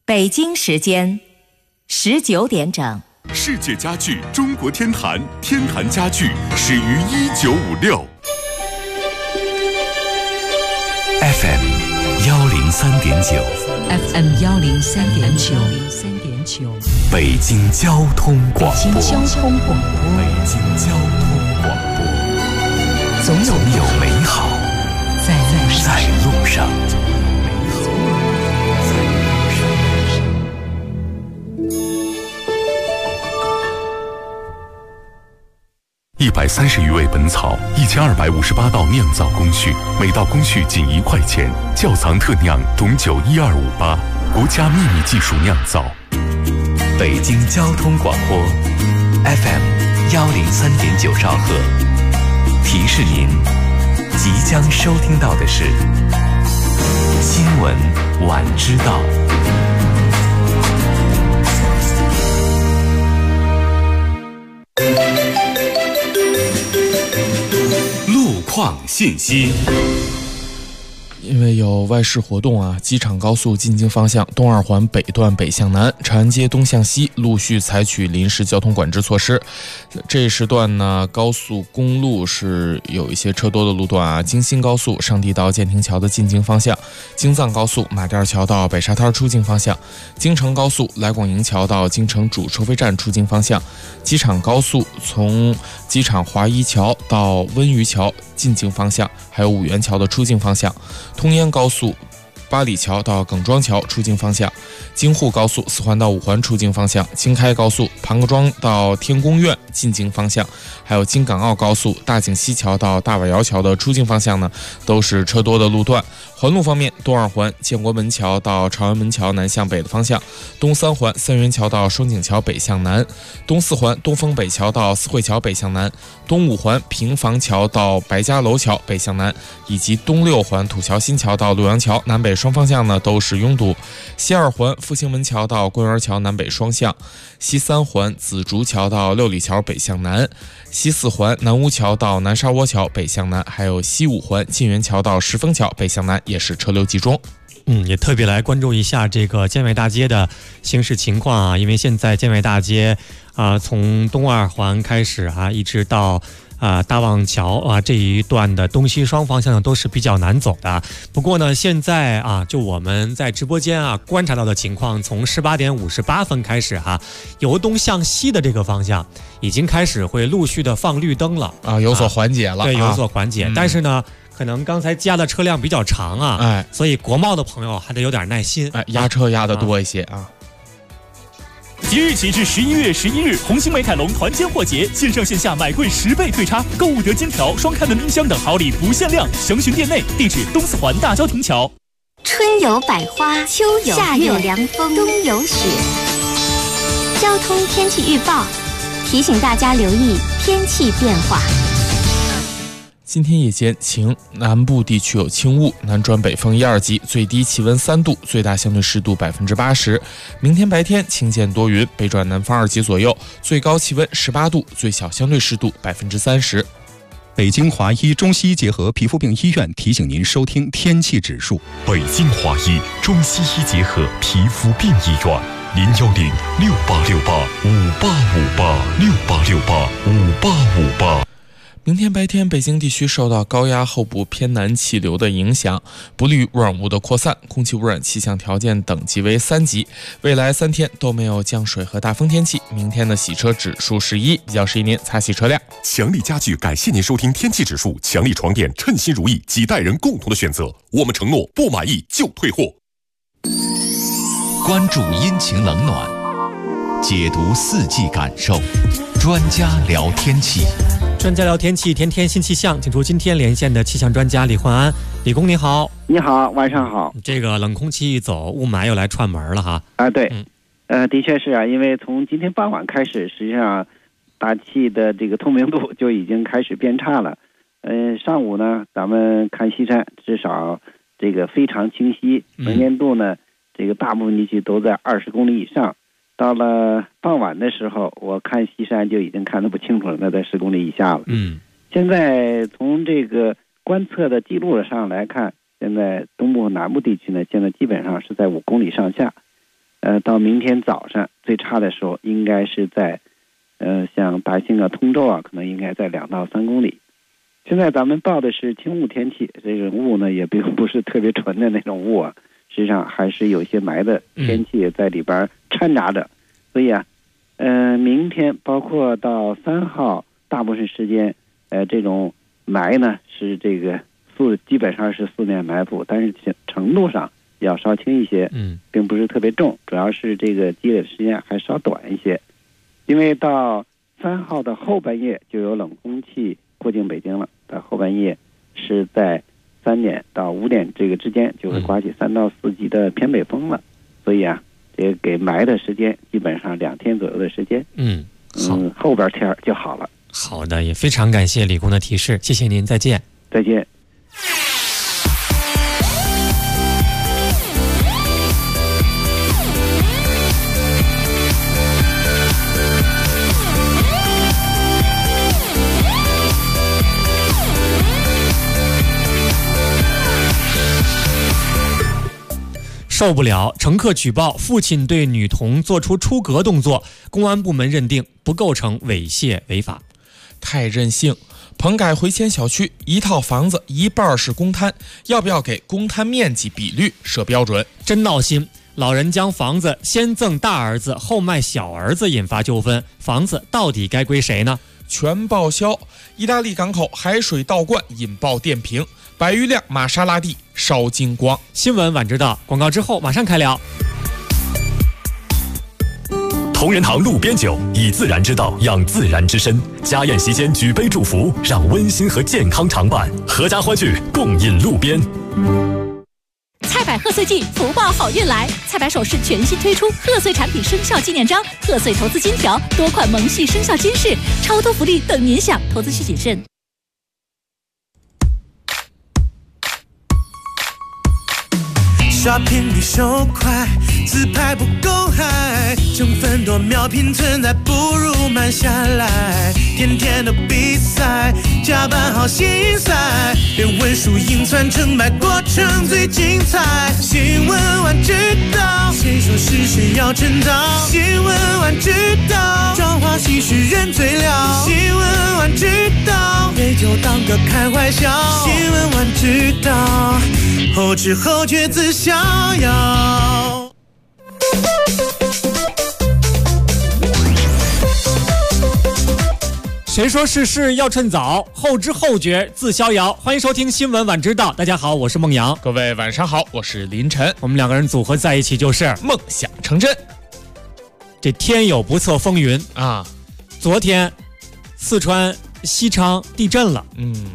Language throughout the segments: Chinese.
北京时间19点整。 世界家具中国天坛，天坛家具始于1956。FM 103.9 FM 103.9， 北京交通广播。 北京交通广播。 总有美好在路上。130余味本草，1258道酿造工序，每道工序仅1块钱。窖藏特酿董酒12588，国家秘密技术酿造。北京交通广播 FM 103.9兆赫。提示您，即将收听到的是新闻晚知道。路况信息。 因为有外事活动啊，机场高速进京方向东二环北段北向南、长安街东向西陆续采取临时交通管制措施。这一时段呢，高速公路是有一些车多的路段啊，京新高速上地到建亭桥的进京方向，京藏高速马甸桥到北沙滩出京方向，京承高速来广营桥到京承主收费站出京方向，机场高速从机场华一桥到温榆桥进京方向，还有五元桥的出境方向，通燕高速八里桥到耿庄桥出境方向，京沪高速4环到5环出境方向，京开高速庞各庄到天宫苑进京方向，还有京港澳高速大井西桥到大瓦窑桥的出境方向呢，都是车多的路段。环路方面，东二环建国门桥到朝阳门桥南向北的方向，东三环三元桥到双井桥北向南，东四环东风北桥到四惠桥北向南，东五环平房桥到白家楼桥北向南，以及东六环土桥新桥到洛阳桥南北双方向呢都是拥堵。西二环复兴门桥到官园桥南北双向，西三环紫竹桥到六里桥北向南，西四环南坞桥到南沙窝桥北向南，还有西五环晋源桥到石峰桥北向南也是车流集中。 也特别来关注一下这个建外大街的行驶情况啊，因为现在建外大街从东二环开始一直到大望桥这一段的东西双方向都是比较难走的。不过呢，现在就我们在直播间观察到的情况，从18点58分开始由东向西的这个方向已经开始会陆续的放绿灯了有所缓解了。 对，有所缓解。但是呢，可能刚才加的车辆比较长所以国贸的朋友还得有点耐心， 压车压的多一些即日起至11月11日，红星美凯龙团坚货节，线上线下买贵10倍退差，购物得金条、双开门冰箱等好礼不限量，详询店内。地址东四环大郊亭桥。 春有百花，秋有夏有凉风，冬有雪。交通天气预报提醒大家留意天气变化。 今天夜间晴，南部地区有轻雾，南转北风1、2级，最低气温3度，最大相对湿度80%。明天白天晴间多云，北转南风2级左右，最高气温18度，最小相对湿度30%。 北京华医中西医结合皮肤病医院提醒您收听天气指数。 北京华医中西医结合皮肤病医院，010-6868-5858，6868-5858。 明天白天，北京地区受到高压候补偏南气流的影响，不利于污染物的扩散，空气污染气象条件等级为3级。未来3天都没有降水和大风天气。明天的洗车指数是1，比较适宜您擦洗车辆。 强力家具感谢您收听天气指数，强力床垫称心如意，几代人共同的选择。我们承诺不满意就退货。 关注阴晴冷暖，解读四季感受，专家聊天气。 专家聊天气，天天新气象，请出今天连线的气象专家李焕安。李工你好。 你好，晚上好。 这个冷空气一走，雾霾又来串门了对，的确是因为从今天傍晚开始，实际上大气的这个透明度就已经开始变差了。上午呢，咱们看西山，至少这个非常清晰，能见度呢，这个大部分地区都在20公里以上。到了傍晚的时候，我看西山就已经看得不清楚了，那在10公里以下了。现在从这个观测的记录上来看，现在东部和南部地区呢，现在基本上是在5公里上下。 到明天早上最差的时候应该是在像大兴啊、通州啊，可能应该在2到3公里。现在咱们报的是轻雾天气，这种雾呢也并不是特别纯的那种雾啊，实际上还是有些霾的天气在里边掺杂着。所以啊，明天包括到3号大部分时间，这种霾呢是这个基本上是四面埋伏，但是程度上要稍轻一些，并不是特别重，主要是这个积累的时间还稍短一些。因为到3号的后半夜就有冷空气过境北京了，到后半夜是在3点到5点这个之间就会刮起3到4级的偏北风了，所以啊，这给霾的时间基本上2天左右的时间，后边天就好了。 好的，也非常感谢李工的提示，谢谢您，再见。 再见。 受不了，乘客举报父亲对女童做出出格动作，公安部门认定不构成猥亵违法。 太任性！棚改回迁小区一套房子一半是公摊，要不要给公摊面积比率设标准？ 真闹心！老人将房子先赠大儿子后卖小儿子，引发纠纷，房子到底该归谁呢？ 全报销！意大利港口海水倒灌引爆电瓶，百余辆玛莎拉蒂烧精光。 新闻晚知道，广告之后马上开聊。 同仁堂路边酒，以自然之道养自然之身。家宴席间举杯祝福，让温馨和健康常伴。合家欢聚，共饮路边。 菜百贺岁季，福报好运来！菜百首饰全新推出贺岁产品生肖纪念章、贺岁投资金条，多款萌系生肖金饰，超多福利等您享，投资需谨慎。 Shopping 比手快，自拍不够嗨，成分多秒拼存在，不如慢下来。天天都比赛，加班好心塞，连文输赢算成败，过程最精彩。新闻晚知道，谁说是谁要称道？新闻晚知道，彰化喜事人最了。新闻晚知道，杯酒当歌开怀笑。新闻晚知道，后知后觉自逍遥。 谁说世事要趁早，后知后觉自逍遥。欢迎收听新闻晚知道，大家好，我是孟阳。 各位晚上好，我是林晨。 我们2个人组合在一起就是梦想成真。 这天有不测风云啊，昨天四川西昌地震了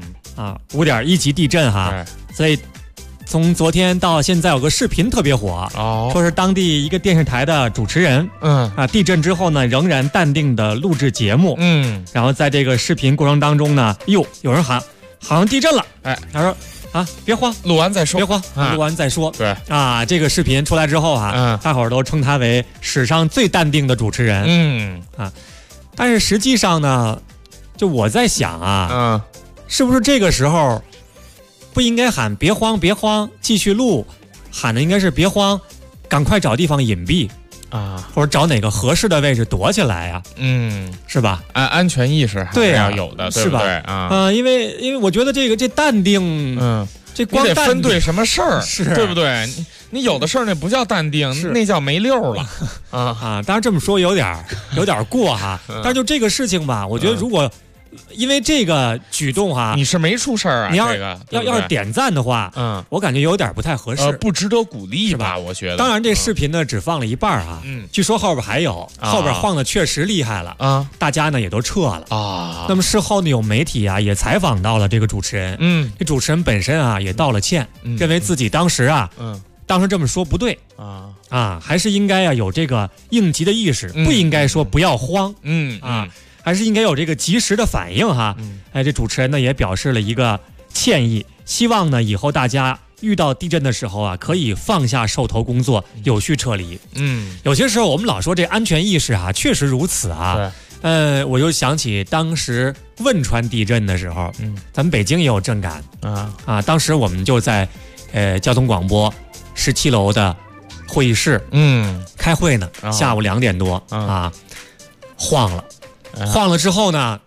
，5.1级地震哈，所以从昨天到现在有个视频特别火，说是当地一个电视台的主持人，地震之后呢仍然淡定的录制节目，然后在这个视频过程当中呢，有人喊好像地震了，他说别慌， 录完再说， 别慌，录完再说。 对这个视频出来之后大伙儿都称他为史上最淡定的主持人，但是实际上呢，就我在想是不是这个时候不应该喊别慌别慌继续录，喊的应该是别慌赶快找地方隐蔽或者找哪个合适的位置躲起来呀，是吧？ 安全意识还是要有的，对不对因为我觉得这淡定，这光你得分对什么事儿， 是对不对？你有的事儿那不叫淡定，那叫没溜了当然这么说有点过哈，但是就这个事情吧，我觉得如果因为这个举动你是没出事儿你要是点赞的话，我感觉有点不太合适， 不值得鼓励吧？我觉得。 当然，这视频呢只放了一半据说后边还有，后边晃的确实厉害了大家呢也都撤了那么事后呢，有媒体也采访到了这个主持人，这主持人本身也道了歉，认为自己当时这么说不对还是应该有这个应急的意识，不应该说不要慌，还是应该有这个及时的反应哈。这主持人呢也表示了一个歉意，希望呢以后大家遇到地震的时候可以放下手头工作，有序撤离。有些时候我们老说这安全意识确实如此我就想起当时汶川地震的时候，咱们北京也有震感当时我们就在交通广播17楼的会议室，开会呢，下午2点多啊，晃了之后呢，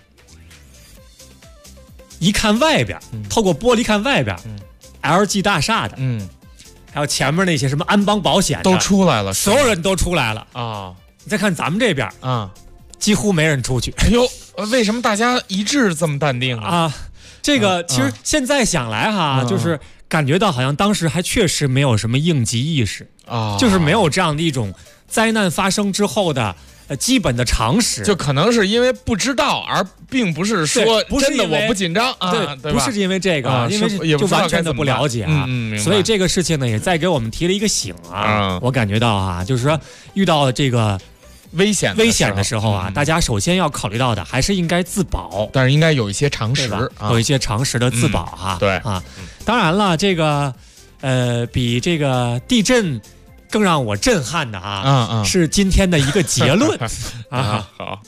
一看外边，透过玻璃看外边，LG 大厦的，还有前面那些什么安邦保险的都出来了， 所有人都出来了啊。 你再看咱们这边几乎没人出去。 哎呦，为什么大家一致这么淡定啊？这个其实现在想来哈，就是感觉到好像当时还确实没有什么应急意识啊， 就是没有这样的一种灾难发生之后的基本的常识， 就可能是因为不知道，而并不是说真的我不紧张啊， 对，不是因为这个，因为就完全的不了解啊，所以这个事情呢也再给我们提了一个醒啊。我感觉到啊，就是说遇到这个危险的时候啊，大家首先要考虑到的还是应该自保， 但是应该有一些常识， 有一些常识的自保哈。 对啊，当然了，这个比这个地震更让我震撼的是今天的一个结论啊。 好，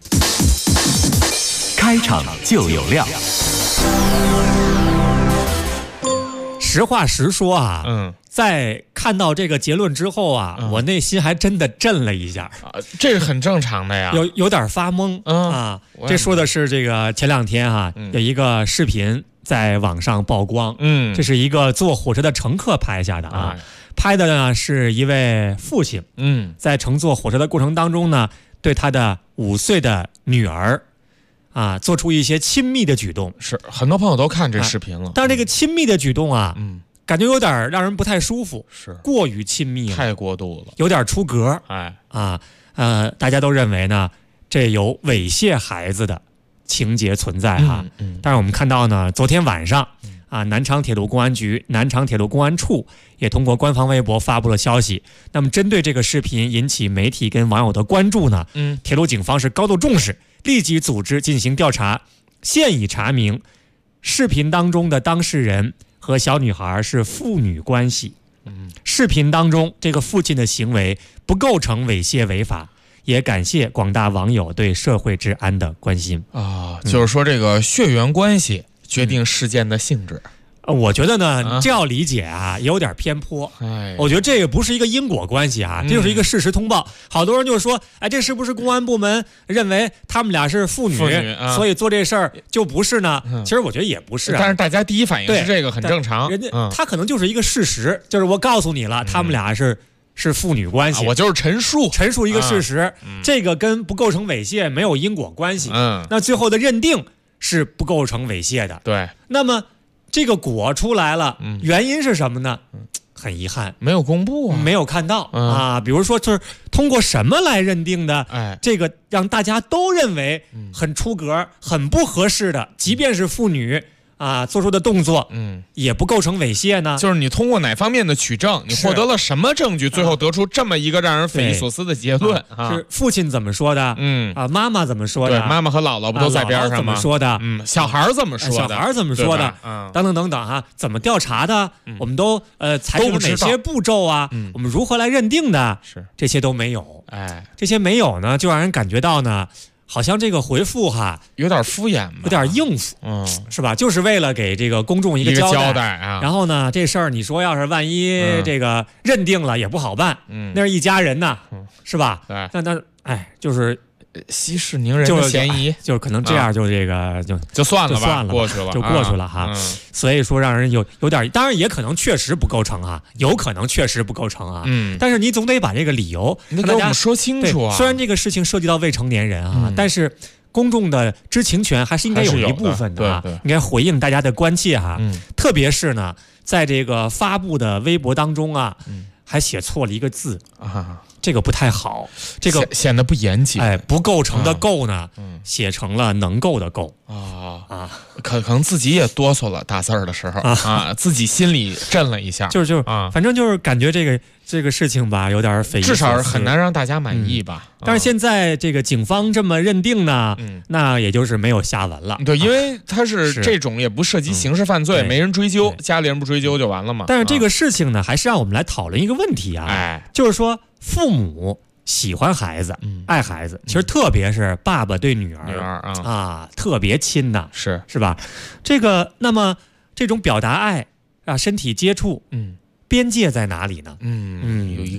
开场就有料。 实话实说啊，在看到这个结论之后啊，我内心还真的震了一下这是很正常的呀， 有点发懵啊。这说的是这个前2天有一个视频在网上曝光，这是一个坐火车的乘客拍下的啊。拍的呢是一位父亲，在乘坐火车的过程当中呢，对他的5岁的女儿做出一些亲密的举动。 是很多朋友都看这视频了， 但是这个亲密的举动感觉有点让人不太舒服， 是过于亲密了， 太过度了， 有点出格。大家都认为呢，这有猥亵孩子的情节存在哈。但是我们看到呢，昨天晚上南昌铁路公安局、南昌铁路公安处也通过官方微博发布了消息。那么针对这个视频引起媒体跟网友的关注呢，铁路警方是高度重视，立即组织进行调查，现已查明视频当中的当事人和小女孩是父女关系。视频当中这个父亲的行为不构成猥亵违法，也感谢广大网友对社会治安的关心就是说这个血缘关系决定事件的性质。 我觉得呢，这样理解也有点偏颇。我觉得这个不是一个因果关系这就是一个事实通报。好多人就说，这是不是公安部门认为他们俩是父女所以做这事儿就不是呢？其实我觉得也不是但是大家第一反应是这个很正常。 人家他可能就是一个事实，就是我告诉你了，他们俩是父女关系， 我就是陈述一个事实，这个跟不构成猥亵没有因果关系。那最后的认定是不构成猥亵的。 对， 那么这个果出来了，原因是什么呢？很遗憾， 没有公布没有看到比如说，就是通过什么来认定的？这个让大家都认为很出格、很不合适的，即便是妇女做出的动作，也不构成猥亵呢？ 就是你通过哪方面的取证，你获得了什么证据，最后得出这么一个让人匪夷所思的结论是父亲怎么说的？妈妈怎么说的？ 对，妈妈和姥姥不都在边上吗？ 怎么说的？ 小孩怎么说的？ 小孩怎么说的？等等等等怎么调查的？我们都采取了哪些步骤我们如何来认定的？ 是这些都没有。这些没有呢，就让人感觉到呢，好像这个回复有点敷衍， 有点应付，是吧？就是为了给这个公众一个交代然后呢，这事儿你说要是万一这个认定了也不好办，那是一家人呐，是吧？那就是息事宁人的嫌疑， 就是可能这样就这个就算了吧， 过去了哈。所以说让人有点，当然也可能确实不构成有可能确实不构成但是你总得把这个理由你给我们说清楚虽然这个事情涉及到未成年人但是公众的知情权还是应该有一部分的应该回应大家的关切特别是呢，在这个发布的微博当中还写错了一个字这个不太好，这个显得不严谨。 不构成的构呢，写成了能够的够可能自己也哆嗦了，打字儿的时候自己心里震了一下， 反正就是感觉这个事情吧，有点匪夷所思， 至少是很难让大家满意吧。 但是现在这个警方这么认定呢，那也就是没有下文了。 对，因为他是这种也不涉及刑事犯罪，没人追究，家里人不追究就完了嘛。 但是这个事情呢，还是让我们来讨论一个问题就是说父母喜欢孩子，爱孩子，其实特别是爸爸对女儿特别亲呐，是吧？这个那么这种表达爱身体接触，边界在哪里呢？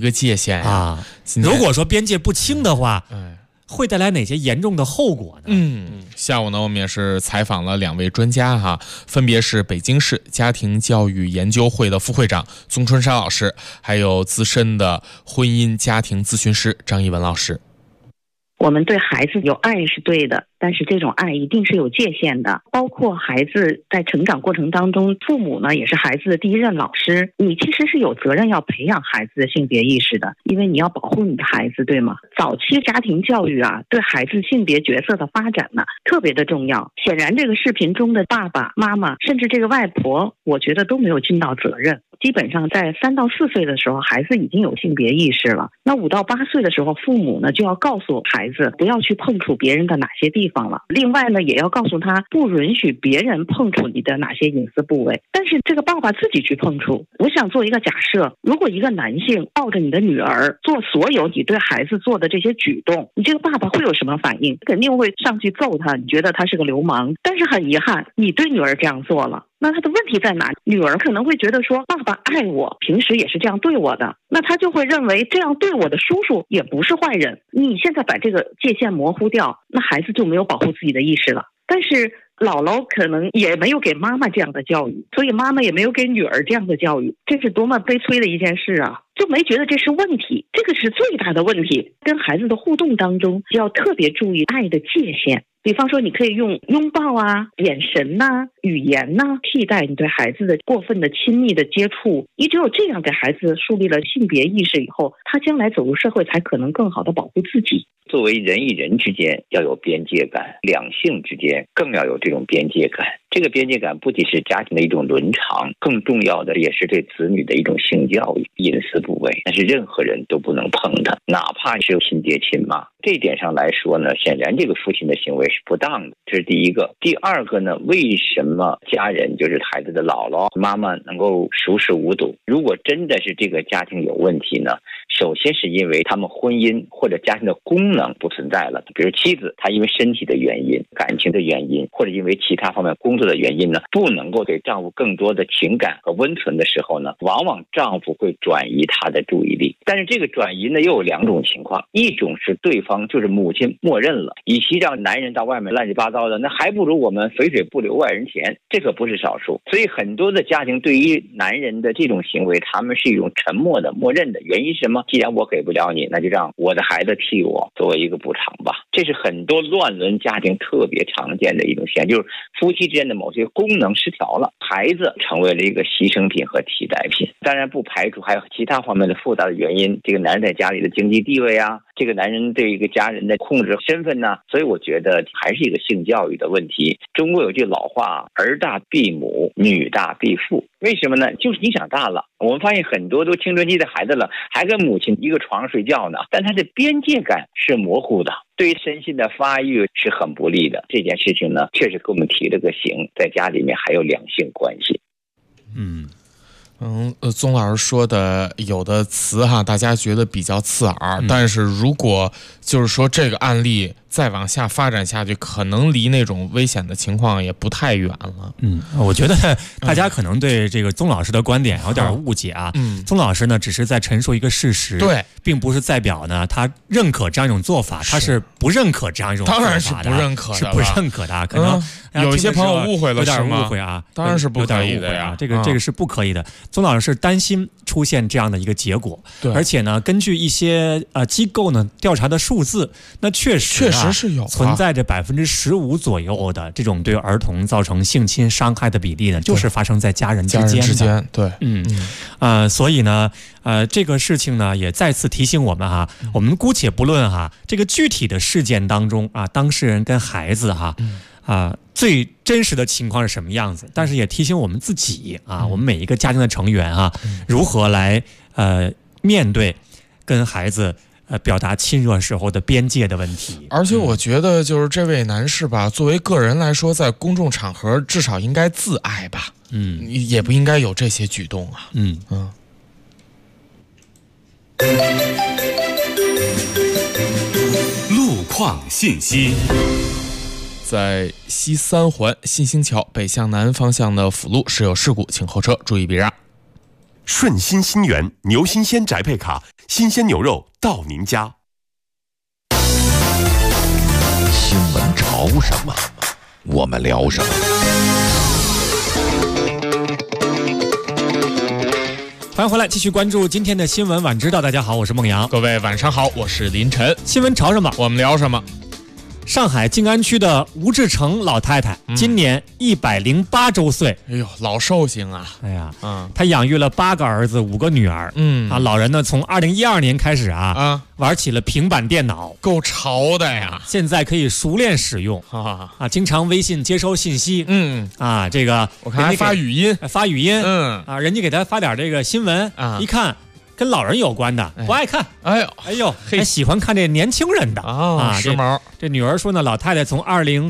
个界限啊。 如果说边界不清的话，会带来哪些严重的后果呢？ 下午呢，我们也是采访了2位专家哈，分别是北京市家庭教育研究会的副会长宗春山老师，还有资深的婚姻家庭咨询师张一文老师。 我们对孩子有爱是对的，但是这种爱一定是有界限的，包括孩子在成长过程当中，父母呢也是孩子的第一任老师，你其实是有责任要培养孩子的性别意识的，因为你要保护你的孩子，对吗？早期家庭教育啊，对孩子性别角色的发展呢，特别的重要。显然这个视频中的爸爸妈妈，甚至这个外婆，我觉得都没有尽到责任。基本上在3到4岁的时候，孩子已经有性别意识了。那5到8岁的时候，父母呢就要告诉孩子不要去碰触别人的哪些地方了。另外呢，也要告诉他不允许别人碰触你的哪些隐私部位。但是这个爸爸自己去碰触，我想做一个假设，如果一个男性抱着你的女儿做所有你对孩子做的这些举动，你这个爸爸会有什么反应？肯定会上去揍他，你觉得他是个流氓。但是很遗憾，你对女儿这样做了。那他的问题在哪？女儿可能会觉得说，爸爸爱我，平时也是这样对我的，那他就会认为这样对我的叔叔也不是坏人。你现在把这个界限模糊掉，那孩子就没有保护自己的意识了。但是姥姥可能也没有给妈妈这样的教育，所以妈妈也没有给女儿这样的教育，这是多么悲催的一件事啊！就没觉得这是问题，这个是最大的问题。跟孩子的互动当中，要特别注意爱的界限。比方说，你可以用拥抱啊、眼神呐、语言呐替代你对孩子的过分的亲密的接触。你只有这样给孩子树立了性别意识以后，他将来走入社会才可能更好的保护自己。 作为人与人之间要有边界感，两性之间更要有这种边界感。这个边界感不仅是家庭的一种伦常，更重要的也是对子女的一种性教育。隐私部位，但是任何人都不能碰它，哪怕是亲爹亲妈。这一点上来说呢，显然这个父亲的行为是不当的，这是第一个。第二个呢，为什么家人就是孩子的姥姥妈妈能够熟视无睹？如果真的是这个家庭有问题呢，首先是因为他们婚姻或者家庭的功能不存在了，比如妻子她因为身体的原因、感情的原因，或者因为其他方面工作的原因呢，不能够给丈夫更多的情感和温存的时候呢，往往丈夫会转移他的注意力。但是这个转移呢，又有2种情况，一种是对方就是母亲默认了，与其让男人到外面乱七八糟的，那还不如我们肥水不流外人田，这可不是少数。所以很多的家庭对于男人的这种行为，他们是一种沉默的默认的。原因是什么？既然我给不了你，那就让我的孩子替我作为一个补偿吧。这是很多乱伦家庭特别常见的一种现象，就是夫妻之间的某些功能失调了，孩子成为了一个牺牲品和替代品。当然不排除还有其他方面的复杂的原因，这个男人在家里的经济地位啊，这个男人对一个家人的控制身份呢，所以我觉得还是一个性教育的问题。中国有句老话，儿大必母，女大必父。为什么呢？就是你长大了，我们发现很多都青春期的孩子了，还跟母亲一个床上睡觉呢，但他的边界感是模糊的，对于身心的发育是很不利的。这件事情呢，确实给我们提了个醒，在家里面还有两性关系。 宗老师说的有的词哈，大家觉得比较刺耳，但是如果就是说这个案例再往下发展下去，可能离那种危险的情况也不太远了。 我觉得大家可能对这个宗老师的观点有点误解啊。宗老师呢只是在陈述一个事实，对，并不是代表呢他认可这样一种做法，他是不认可这样一种做法的。当然是不认可的，是不认可的。可能有一些朋友误会了， 有点误会啊， 当然是不可以的呀。 这个是不可以的。宗老师是担心出现这样的一个结果，而且呢，根据一些机构呢调查的数字，那确实是有存在着15%左右的这种对儿童造成性侵伤害的比例呢，就是发生在家人之间的。对，所以呢，这个事情呢也再次提醒我们哈，我们姑且不论哈这个具体的事件当中啊，当事人跟孩子哈。最真实的情况是什么样子？但是也提醒我们自己啊，我们每一个家庭的成员啊，如何来面对跟孩子表达亲热时候的边界的问题。 而且我觉得就是这位男士吧，作为个人来说，在公众场合至少应该自爱吧，也不应该有这些举动啊。 路况信息。 在西3环新兴桥北向南方向的辅路是有事故，请后车注意避让。 顺心新源牛新鲜宅配卡，新鲜牛肉到您家。 新闻潮什么，我们聊什么。 欢迎回来，继续关注今天的新闻晚知道。大家好，我是孟阳。 各位晚上好，我是林晨。 新闻潮什么， 我们聊什么？ 上海静安区的吴志成老太太今年108周岁。 哎呦，老寿星啊！ 哎呀，她养育了8个儿子5个女儿。老人呢从2012年开始玩起了平板电脑， 够潮的呀！ 现在可以熟练使用经常微信接收信息。这个我看还发语音， 人家给他发点这个新闻一看。跟老人有关的不爱看，哎呦，还喜欢看这年轻人的时髦。 这女儿说呢，老太太从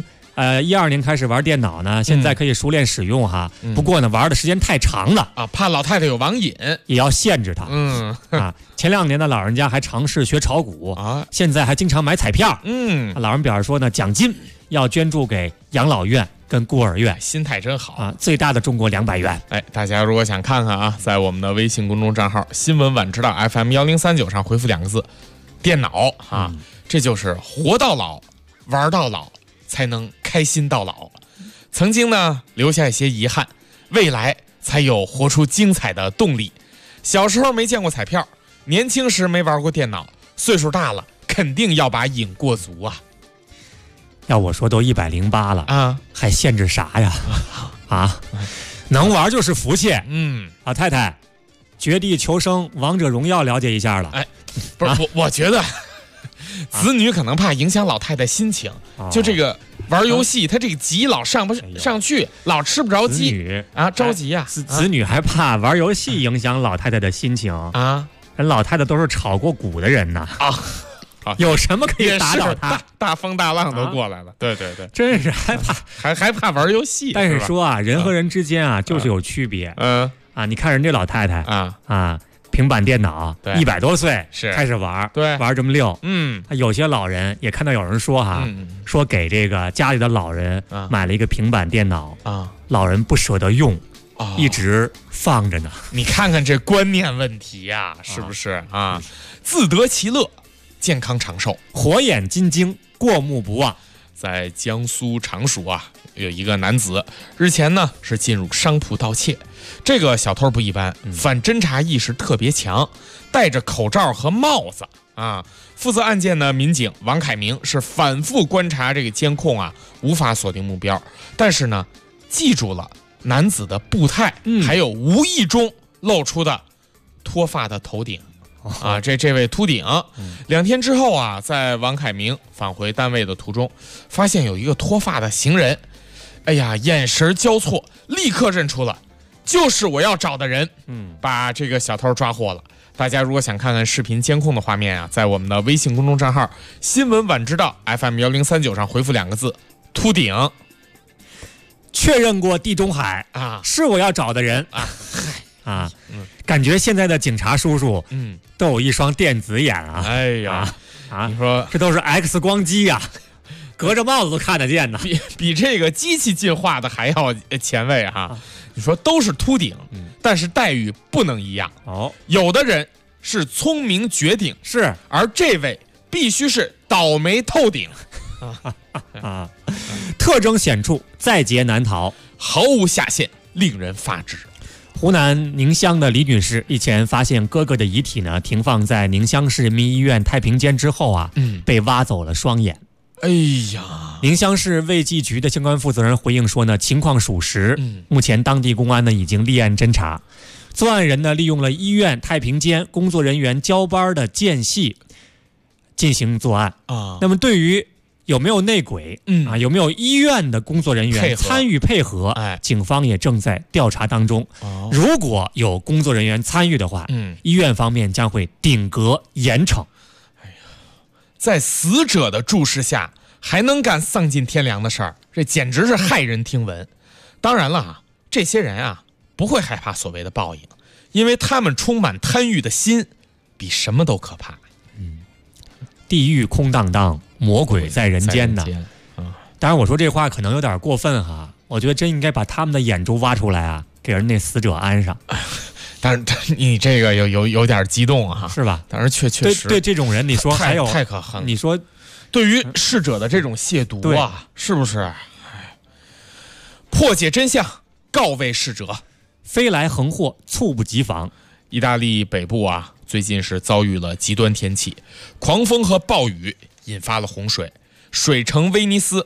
2012年开始玩电脑呢，现在可以熟练使用不过呢，玩的时间太长了怕老太太有网瘾， 也要限制她。前2年呢，老人家还尝试学炒股现在还经常买彩票。老人表示说呢，奖金要捐助给养老院跟孤儿院， 心态真好最大的中国200元。 大家如果想看看在我们的微信公众账号新闻晚知道 FM1039 上回复2个字电脑这就是活到老玩到老才能开心到老。曾经呢留下一些遗憾，未来才有活出精彩的动力。小时候没见过彩票，年轻时没玩过电脑，岁数大了肯定要把瘾过足啊。 要我说都108了还限制啥呀？能玩就是福气。老太太，绝地求生、王者荣耀了解一下了。 不是我觉得子女可能怕影响老太太心情，就这个玩游戏，他这个急老上不上去，老吃不着鸡着急呀。 子女还怕玩游戏影响老太太的心情人老太太都是炒过股的人呐有什么可以打倒他？ 大风大浪都过来了，对， 真是害怕， 还怕玩游戏。 但是说人和人之间就是有区别。你看人这老太太平板电脑100多岁开始玩，玩这么溜。有些老人也看到有人说说给这个家里的老人买了一个平板电脑老人不舍得用。一直放着呢。 你看看这观念问题呀，是不是自得其乐。健康长寿， 火眼金睛，过目不忘。 在江苏常熟有一个男子，日前呢是进入商铺盗窃。这个小偷不一般，反侦查意识特别强，戴着口罩和帽子负责案件的民警王凯明是反复观察这个监控无法锁定目标，但是呢记住了男子的步态，还有无意中露出的脱发的头顶。这位秃顶，2天之后在王凯明返回单位的途中，发现有一个脱发的行人，眼神交错，立刻认出了就是我要找的人，把这个小偷抓获了。大家如果想看看视频监控的画面在我们的微信公众账号新闻晚知道 FM1039 上回复2个字秃顶。 确认过地中海是我要找的人感觉现在的警察叔叔都有一双电子眼你说这都是 X 光机隔着帽子都看得见呢， 比这个机器进化的还要前卫你说都是秃顶，但是待遇不能一样有的人是聪明绝顶，而这位必须是倒霉透顶特征显著，在劫难逃， 毫无下限，令人发指。 湖南宁乡的李女士日前发现哥哥的遗体呢停放在宁乡市人民医院太平间之后被挖走了双眼。宁乡市卫计局的相关负责人回应说呢，情况属实，目前当地公安呢已经立案侦查。作案人呢利用了医院太平间工作人员交班的间隙进行作案那么对于有没有内鬼有没有医院的工作人员参与配合警方也正在调查当中如果有工作人员参与的话医院方面将会顶格严惩。 在死者的注视下还能干丧尽天良的事儿，这简直是骇人听闻。当然了这些人不会害怕所谓的报应，因为他们充满贪欲的心比什么都可怕。 地狱空荡荡，魔鬼在人间呢。当然我说这话可能有点过分我觉得真应该把他们的眼珠挖出来给人那死者安上。 但是你这个有点激动啊， 是吧？ 但是确实对这种人，你说还有太可恨了。 你说对于逝者的这种亵渎啊，是不是？破解真相，告慰逝者。 飞来横祸，猝不及防。 意大利北部啊，最近是遭遇了极端天气，狂风和暴雨引发了洪水，水城威尼斯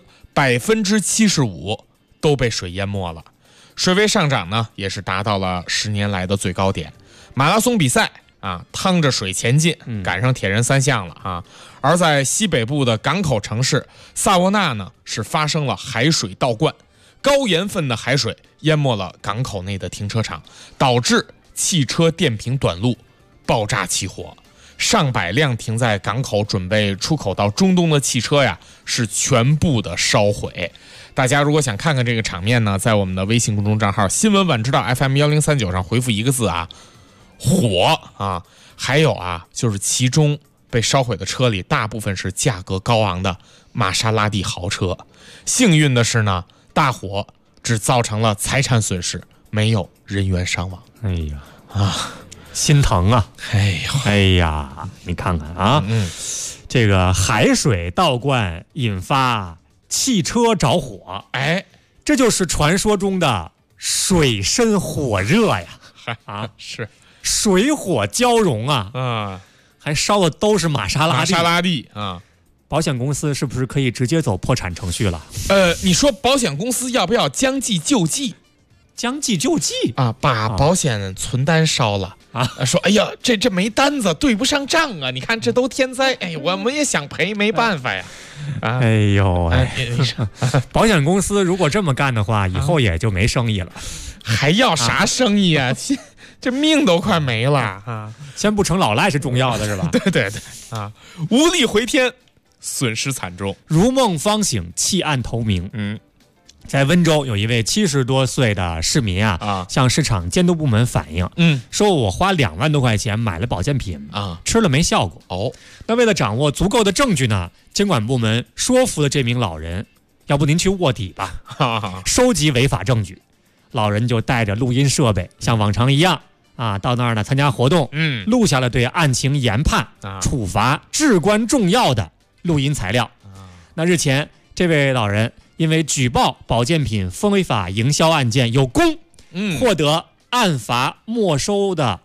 75%都被水淹没了，水位上涨呢也是达到了10年来的最高点。马拉松比赛啊，趟着水前进，赶上铁人3项了啊。而在西北部的港口城市萨沃纳呢，是发生了海水倒灌，高盐分的海水淹没了港口内的停车场，导致汽车电瓶短路，爆炸起火。上百辆停在港口准备出口到中东的汽车呀，是全部的烧毁。大家如果想看看这个场面呢，在我们的微信公众账号新闻晚知道 FM1039上回复一个字啊，火啊。还有啊，就是其中被烧毁的车里大部分是价格高昂的玛莎拉蒂豪车。幸运的是呢，大火只造成了财产损失，没有人员伤亡。 哎呀啊，心疼啊！哎呀，你看看啊，这个海水倒灌引发汽车着火， 哎， 这就是传说中的水深火热呀！啊， 是水火交融啊！还烧的都是玛莎拉蒂啊！ 保险公司是不是可以直接走破产程序了？ 你说保险公司要不要将计就计？ 将计就计啊，把保险存单烧了啊！说哎呀，这没单子，对不上账啊！你看这都天灾，哎，我们也想赔，没办法呀！啊， 哎呦，保险公司如果这么干的话，以后也就没生意了， 还要啥生意啊？这命都快没了啊！ 先不成老赖是重要的，是吧？ 对啊，无力回天，损失惨重， 如梦方醒，弃暗投明。在温州有一位70多岁的市民向市场监督部门反映，说我花2万多块钱买了保健品吃了没效果。那为了掌握足够的证据呢，监管部门说服了这名老人，要不您去卧底吧，收集违法证据。老人就带着录音设备，像往常一样到那儿呢参加活动，录下了对案情研判、处罚至关重要的录音材料。那日前，这位老人因为举报保健品非法营销案件有功，获得案罚没收的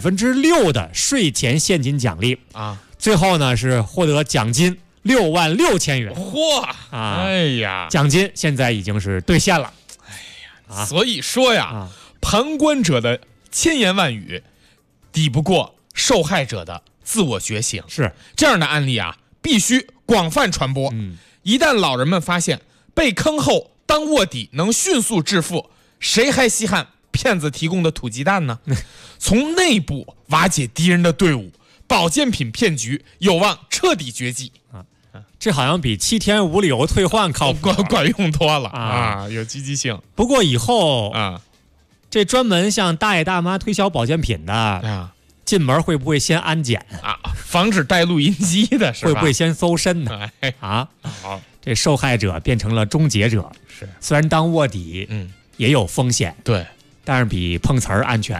6%的税前现金奖励最后呢是获得奖金66000元。 嚯！哎呀， 奖金现在已经是兑现了。 所以说呀，旁观者的千言万语抵不过受害者的自我觉醒。 是这样的案例啊，必须广泛传播。一旦老人们发现被坑后当卧底能迅速致富，谁还稀罕骗子提供的土鸡蛋呢？从内部瓦解敌人的队伍，保健品骗局有望彻底绝迹。 这好像比7天无理由退换靠谱， 管用多了有积极性。 不过以后这专门向大爷大妈推销保健品的进门会不会先安检防止带录音机的是吧？ 会不会先搜身呢？这受害者变成了终结者。 是， 虽然当卧底也有风险， 对， 但是比碰瓷儿安全。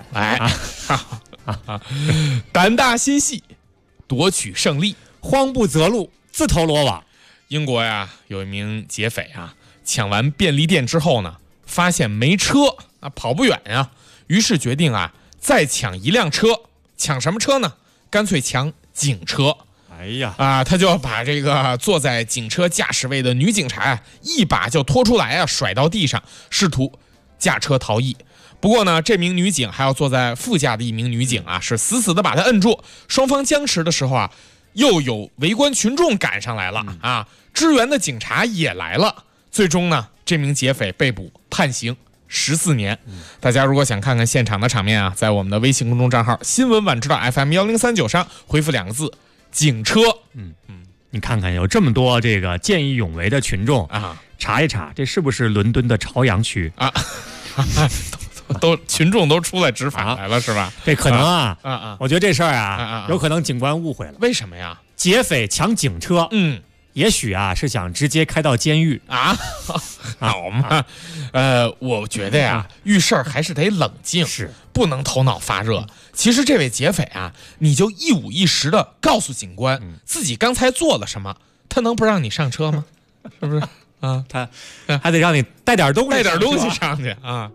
胆大心细，夺取胜利， 慌不择路，自投罗网。 英国呀，有一名劫匪抢完便利店之后呢，发现没车跑不远呀，于是决定再抢一辆车。抢什么车呢？干脆抢警车。 哎呀他就把这个坐在警车驾驶位的女警察一把就拖出来甩到地上，试图驾车逃逸。不过呢，这名女警还有坐在副驾的一名女警是死死的把她摁住。双方僵持的时候又有围观群众赶上来了支援的警察也来了。最终呢，这名劫匪被捕，判刑14年。大家如果想看看现场的场面在我们的微信公众账号新闻晚知道 FM1039上回复2个字警车。 你看看有这么多这个见义勇为的群众查一查，这是不是伦敦的朝阳区都群众都出来执法来了是吧？ 这可能我觉得这事儿有可能警官误会了。 为什么呀？ 劫匪抢警车也许啊是想直接开到监狱啊。好嘛，我觉得呀，遇事儿还是得冷静， 是不能头脑发热。其实这位劫匪啊，你就一五一十的告诉警官自己刚才做了什么，他能不让你上车吗？是不是啊？ 他还得让你带点东西上去啊。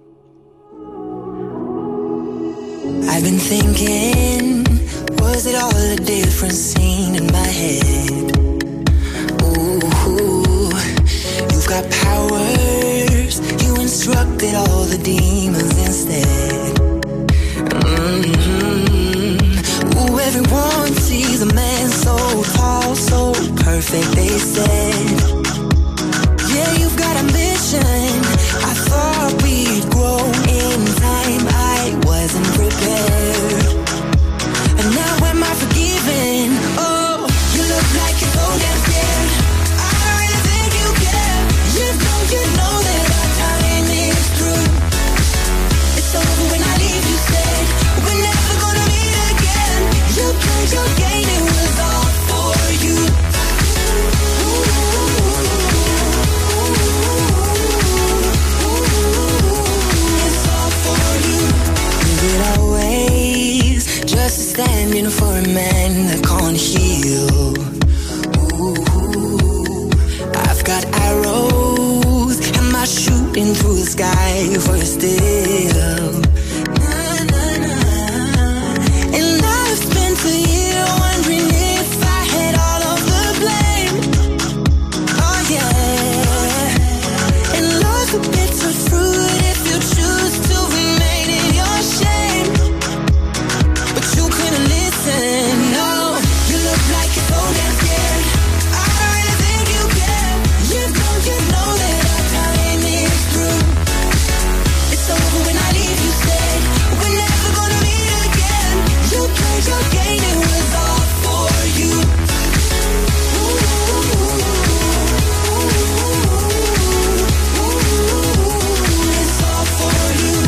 I've been thinking, was it all a different scene in my head? Ooh, you've got powers, you instructed all the demons instead. Ooh, everyone sees a man so tall, so perfect, they said. Yeah, you've got ambition, I thought we'd grow in time, I wasn't prepared. And now am I forgiven? Oh, you look like you're so damn scared. I don't really think you care. You know that our time is through. It's over when I leave, you said. We're never gonna meet again. You played your game, it was all for you. It's all for you. Is it always just standing for a man that can't heal? Ooh, I've got arrows, am I shooting through the sky for still? And I've spent a year wondering if I had all of the blame. Oh yeah. And love's a bitter fruit if you choose to remain in your shame. But you couldn't listen, no. You look like you're so damn scared. I don't really think you care. You know that our time is through. It's over when I leave, you said. We're never gonna meet again. You played your game, it was all for you. It's all for you.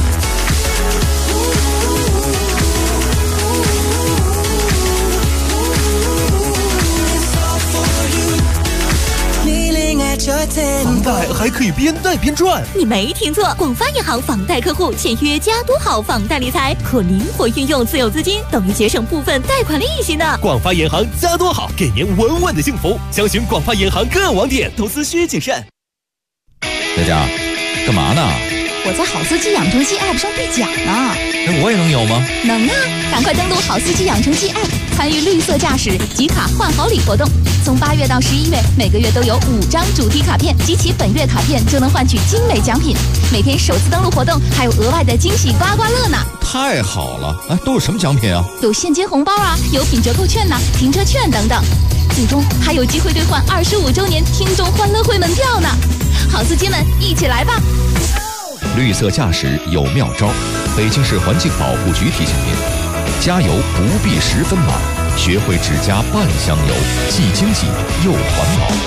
It's all for you. Kneeling at your 房贷 temple. 还可以边贷边赚。 你没听错，广发银行房贷客户签约加多好房贷理财，可灵活运用自有资金，等于节省部分贷款利息呢。 广发银行加多好，给您稳稳的幸福。详询广发银行各网点，投资需谨慎。 佳佳，干嘛呢？ 我在好司机养成系 App 上兑奖呢。 那我也能有吗？ 能啊！赶快登录好司机养成系 App， 参与绿色驾驶集卡换好礼活动。从8月到11月，每个月都有5张主题卡片，集齐本月卡片就能换取精美奖品。每天首次登录活动还有额外的惊喜刮刮乐呢！ 太好了！哎，都有什么奖品啊？ 有现金红包啊，有品折扣券呐、停车券等等。最终还有机会兑换25周年听众欢乐会门票呢！好司机们，一起来吧！ 绿色驾驶有妙招，北京市环境保护局提醒您：加油不必10分满，学会只加半箱油，既经济又环保。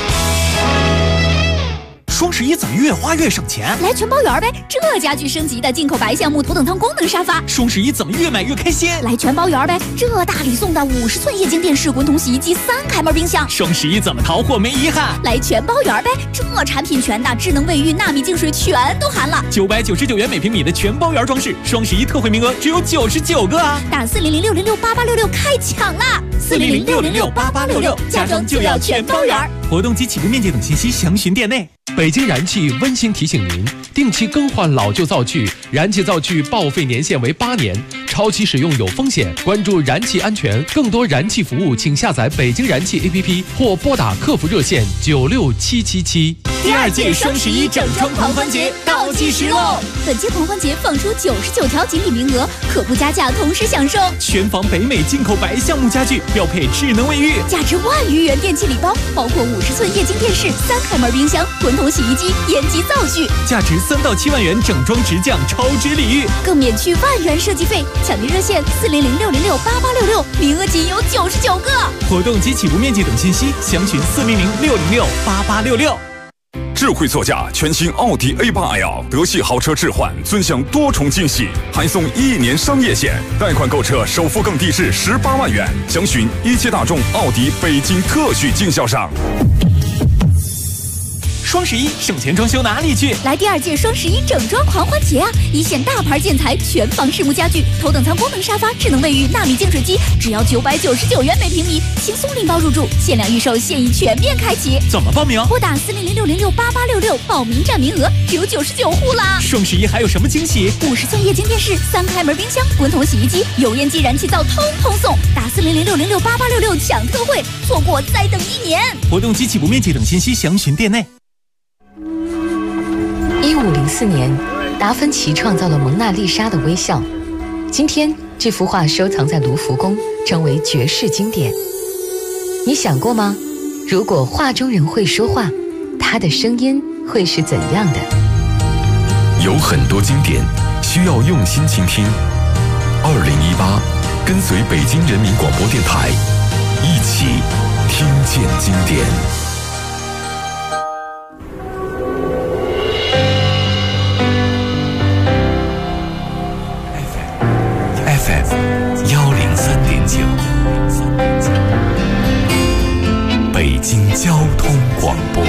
双11怎么越花越省钱？ 来全包圆呗！这家具升级的进口白橡木头等舱功能沙发。 双11怎么越买越开心？ 来全包圆呗！这大礼送的50寸液晶电视、滚筒洗衣机、3开门冰箱。 双11怎么淘货没遗憾？ 来全包圆呗！这产品全的智能卫浴、纳米净水全都含了。 999元每平米的全包圆装饰，双11特惠名额只有99个啊！ 打400-606-8866开抢啦！400-606-8866，家装就要全包圆。 活动及起步面积等信息详询店内。 北京燃气温馨提醒您：定期更换老旧灶具，燃气灶具报废年限为8年，超期使用有风险。关注燃气安全，更多燃气服务，请下载北京燃气 APP 或拨打客服热线96777。 第2届双11整装狂欢节倒计时喽！ 本届狂欢节放出99条锦鲤名额，可不加价，同时享受全房北美进口白橡木家具，标配智能卫浴， 价值1万余元电器礼包，包括50寸液晶电视、3开门冰箱、滚筒洗衣机、烟机灶具， 价值3到7万元整装直降超值礼遇， 更免去1万元设计费。抢订热线400-606-8866，名额仅有99个。 活动及起步面积等信息详询400-606-8866。 智慧座驾，全新奥迪 A8L， 德系豪车置换，尊享多重惊喜，还送1年商业险，贷款购车首付更低至18万元。详询一汽大众奥迪北京特许经销商。 双11省钱装修哪里去？ 来第2届双11整装狂欢节啊！一线大牌建材，全房实木家具，头等舱功能沙发，智能卫浴，纳米净水机，只要999元每平米，轻松拎包入住，限量预售，现已全面开启。 怎么报名？ 拨打4006068866，报名占名额只有99户啦！ 双11还有什么惊喜 ？50寸液晶电视，3开门冰箱，滚筒洗衣机，油烟机、燃气灶通通送。打4006068866抢特惠，错过再等1年。 活动及起步面积等信息详询店内。 1504年，达芬奇创造了蒙娜丽莎的微笑。今天，这幅画收藏在卢浮宫，成为绝世经典。你想过吗？如果画中人会说话，他的声音会是怎样的？ 有很多经典需要用心倾听。2018，跟随北京人民广播电台，一起听见经典。FM103.9，北京交通广播。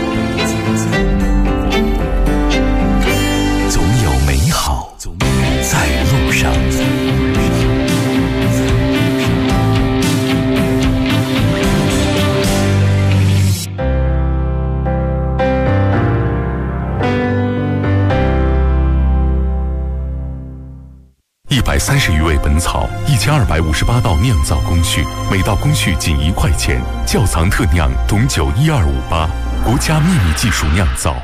总有美好在路上。130余味本草，1258道酿造工序，每道工序仅1块钱。窖藏特酿董酒12588，国家秘密技术酿造。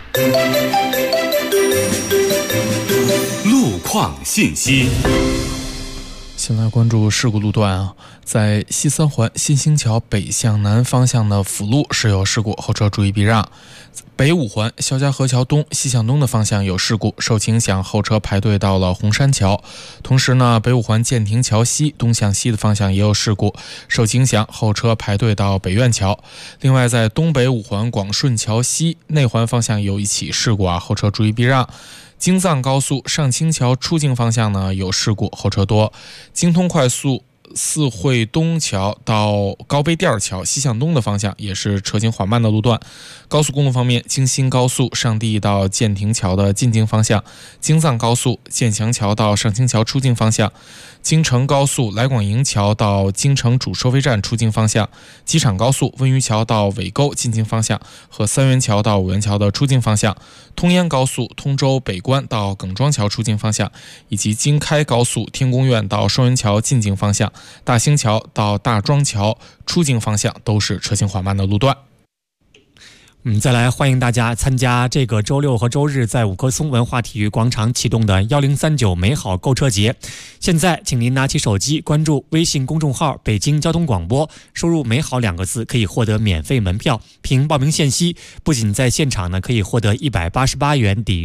路况信息。 先来关注事故路段啊，在西三环新兴桥北向南方向的辅路是有事故，后车注意避让。北五环肖家河桥东西向东的方向有事故，受其影响后车排队到了红山桥。同时呢，北五环建亭桥西东向西的方向也有事故，受其影响后车排队到北苑桥。另外在东北五环广顺桥西内环方向有一起事故啊，后车注意避让。京藏高速上清桥出境方向呢有事故，后车多。京通快速四惠东桥到高碑店桥西向东的方向也是车行缓慢的路段。高速公路方面，京新高速上地到建亭桥的进境方向，京藏高速建祥桥到上清桥出境方向，京承高速来广营桥到京承主收费站出境方向，机场高速温榆桥到尾沟进境方向和三元桥到五元桥的出境方向，通燕高速通州北关到耿庄桥出境方向，以及京开高速天宫苑到双元桥进境方向，大兴桥到大庄桥出境方向都是车行缓慢的路段。 再来欢迎大家参加这个周六和周日在五棵松文化体育广场启动的1039美好购车节。现在请您拿起手机关注微信公众号北京交通广播，输入美好2个字可以获得免费门票，凭报名信息不仅在现场呢可以获得188元抵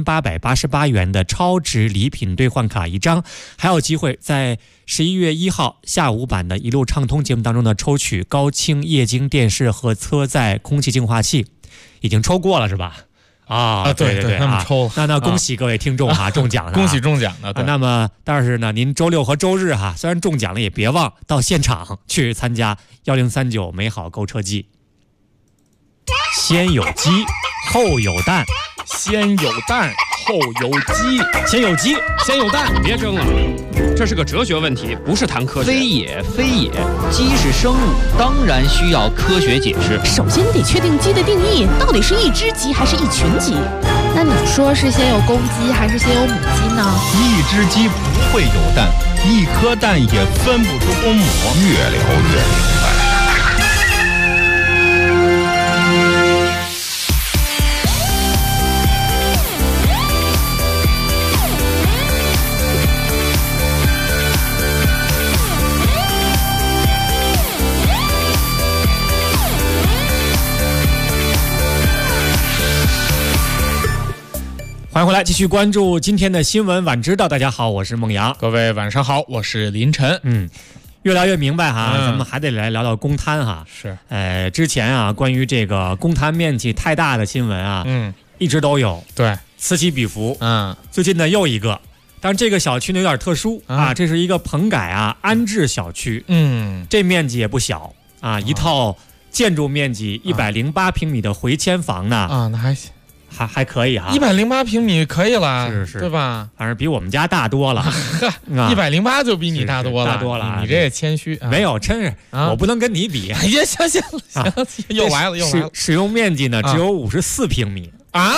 3888元的超值礼品兑换卡1张，还有机会在11月1号下午版的一路畅通节目当中呢抽取高清液晶电视和车载空气净化器。已经抽过了是吧？对， 那么抽了。 那恭喜各位听众哈，中奖了， 恭喜中奖的。 那么，但是呢，您周六和周日哈，虽然中奖了，也别忘到现场去参加1039美好购车季。先有鸡，后有蛋， 先有蛋，后有鸡， 先有鸡， 先有蛋，别争了，这是个哲学问题，不是谈科学。 非也，非也，鸡是生物，当然需要科学解释。 首先得确定鸡的定义，到底是一只鸡还是一群鸡？那你说是先有公鸡还是先有母鸡呢？ 一只鸡不会有蛋，一颗蛋也分不出公母。 越聊越明白。 欢迎回来，继续关注今天的新闻晚知道。大家好，我是孟阳。 各位晚上好，我是林晨。 越来越明白哈，咱们还得来聊聊公摊哈。 是， 之前啊，关于这个公摊面积太大的新闻啊，一直都有， 对， 此起彼伏。最近呢又一个，但是这个小区呢有点特殊啊，这是一个棚改啊安置小区，这面积也不小啊，一套建筑面积108平米的回迁房呢， 那还可以哈 ，108平米可以了， 是， 对吧？ 反正比我们家大多了 ，108就比你大多了， 大多了。 你这也谦虚， 没有，真是我不能跟你比。 哎呀，行，又来了。 使用面积呢只有54平米啊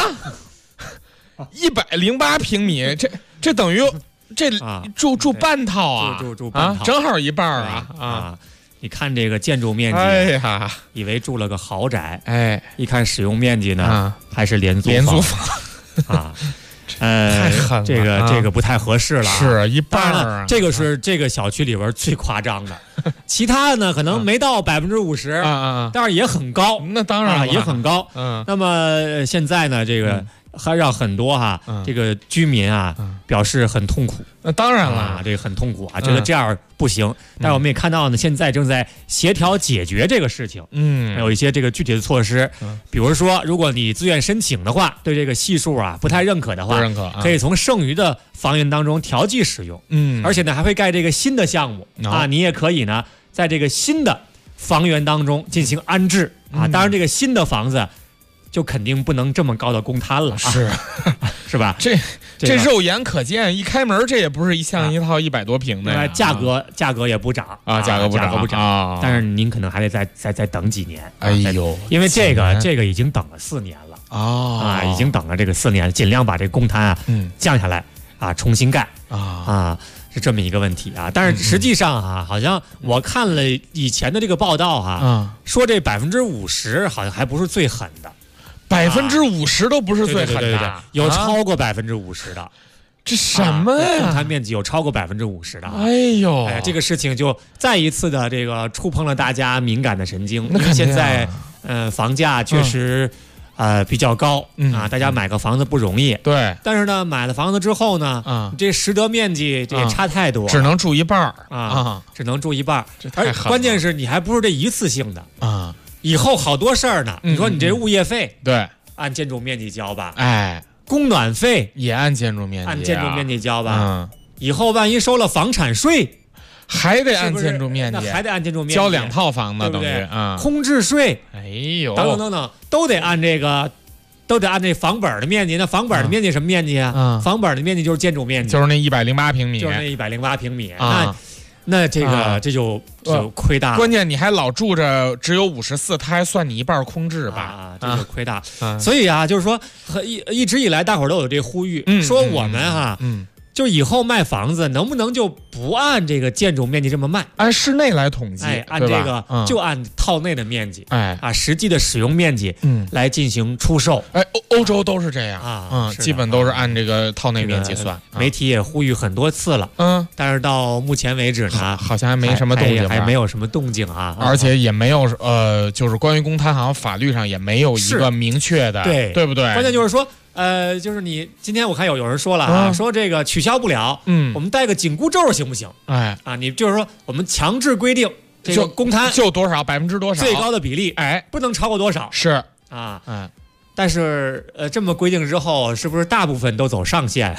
，108平米，这等于这住半套啊， 住半套， 正好一半啊。 你看这个建筑面积， 哎呀， 以为住了个豪宅，一看使用面积呢，还是廉租房啊， 太狠了， 这个不太合适了， 是一半啊。 这个是这个小区里边最夸张的，其他的呢可能没到50%，但是也很高， 那当然也很高。那么现在呢，这个还让很多这个居民表示很痛苦。 那当然了， 这个很痛苦啊，觉得这样不行。但是我们也看到呢，现在正在协调解决这个事情。还有一些这个具体的措施，比如说，如果你自愿申请的话，对这个系数不太认可的话，可以从剩余的房源当中调剂使用。而且呢，还会盖这个新的项目你也可以呢，在这个新的房源当中进行安置当然，这个新的房子就肯定不能这么高的公摊了，是吧？ 这肉眼可见，一开门这也不是一套100多平的呀。 价格也不涨价格不涨但是您可能还得再等几年。 哎呦， 因为这个已经等了4年了已经等了这个4年，尽量把这公摊降下来重新盖是这么一个问题但是实际上好像我看了以前的这个报道说这50%好像还不是最狠的。 50%都不是最狠的， 对，有超过50%的， 这什么呀？ 公摊面积有超过50%的， 哎呦， 这个事情就再一次的这个触碰了大家敏感的神经。 那现在房价确实比较高大家买个房子不容易。 对， 但是呢，买了房子之后呢，这实得面积这也差太多， 只能住一半只能住一半。 而关键是你还不是这一次性的以后好多事儿呢。你说你这物业费对按建筑面积交吧，供暖费也按建筑面积交吧，以后万一收了房产税还得按建筑面积， 还得按建筑面积交2套房子，等于空置税， 哎呦， 等等都得按这个。都得按这房本的面积，那房本的面积什么面积房本的面积就是建筑面积， 就是那108平米， 就是那108平米那这个这就亏大了。 关键你还老住着只有54，他还算你一半空置吧？ 这就亏大。所以就是说，一直以来大伙儿都有这呼吁，说我们就以后卖房子能不能就不按这个建筑面积这么卖， 按室内来统计， 按这个就按套内的面积，实际的使用面积，来进行出售。 欧洲都是这样基本都是按这个套内面积算。 媒体也呼吁很多次了，但是到目前为止呢， 好像还没什么动静， 还没有什么动静而且也没有就是关于公摊，好像法律上也没有一个明确的，对不对？ 关键就是说。就是你今天我看有人说了说这个取消不了，我们带个紧箍咒行不行？你就是说我们强制规定这个公摊就多少%多少， 最高的比例，不能超过多少？ 是但是这么规定之后，是不是大部分都走上限？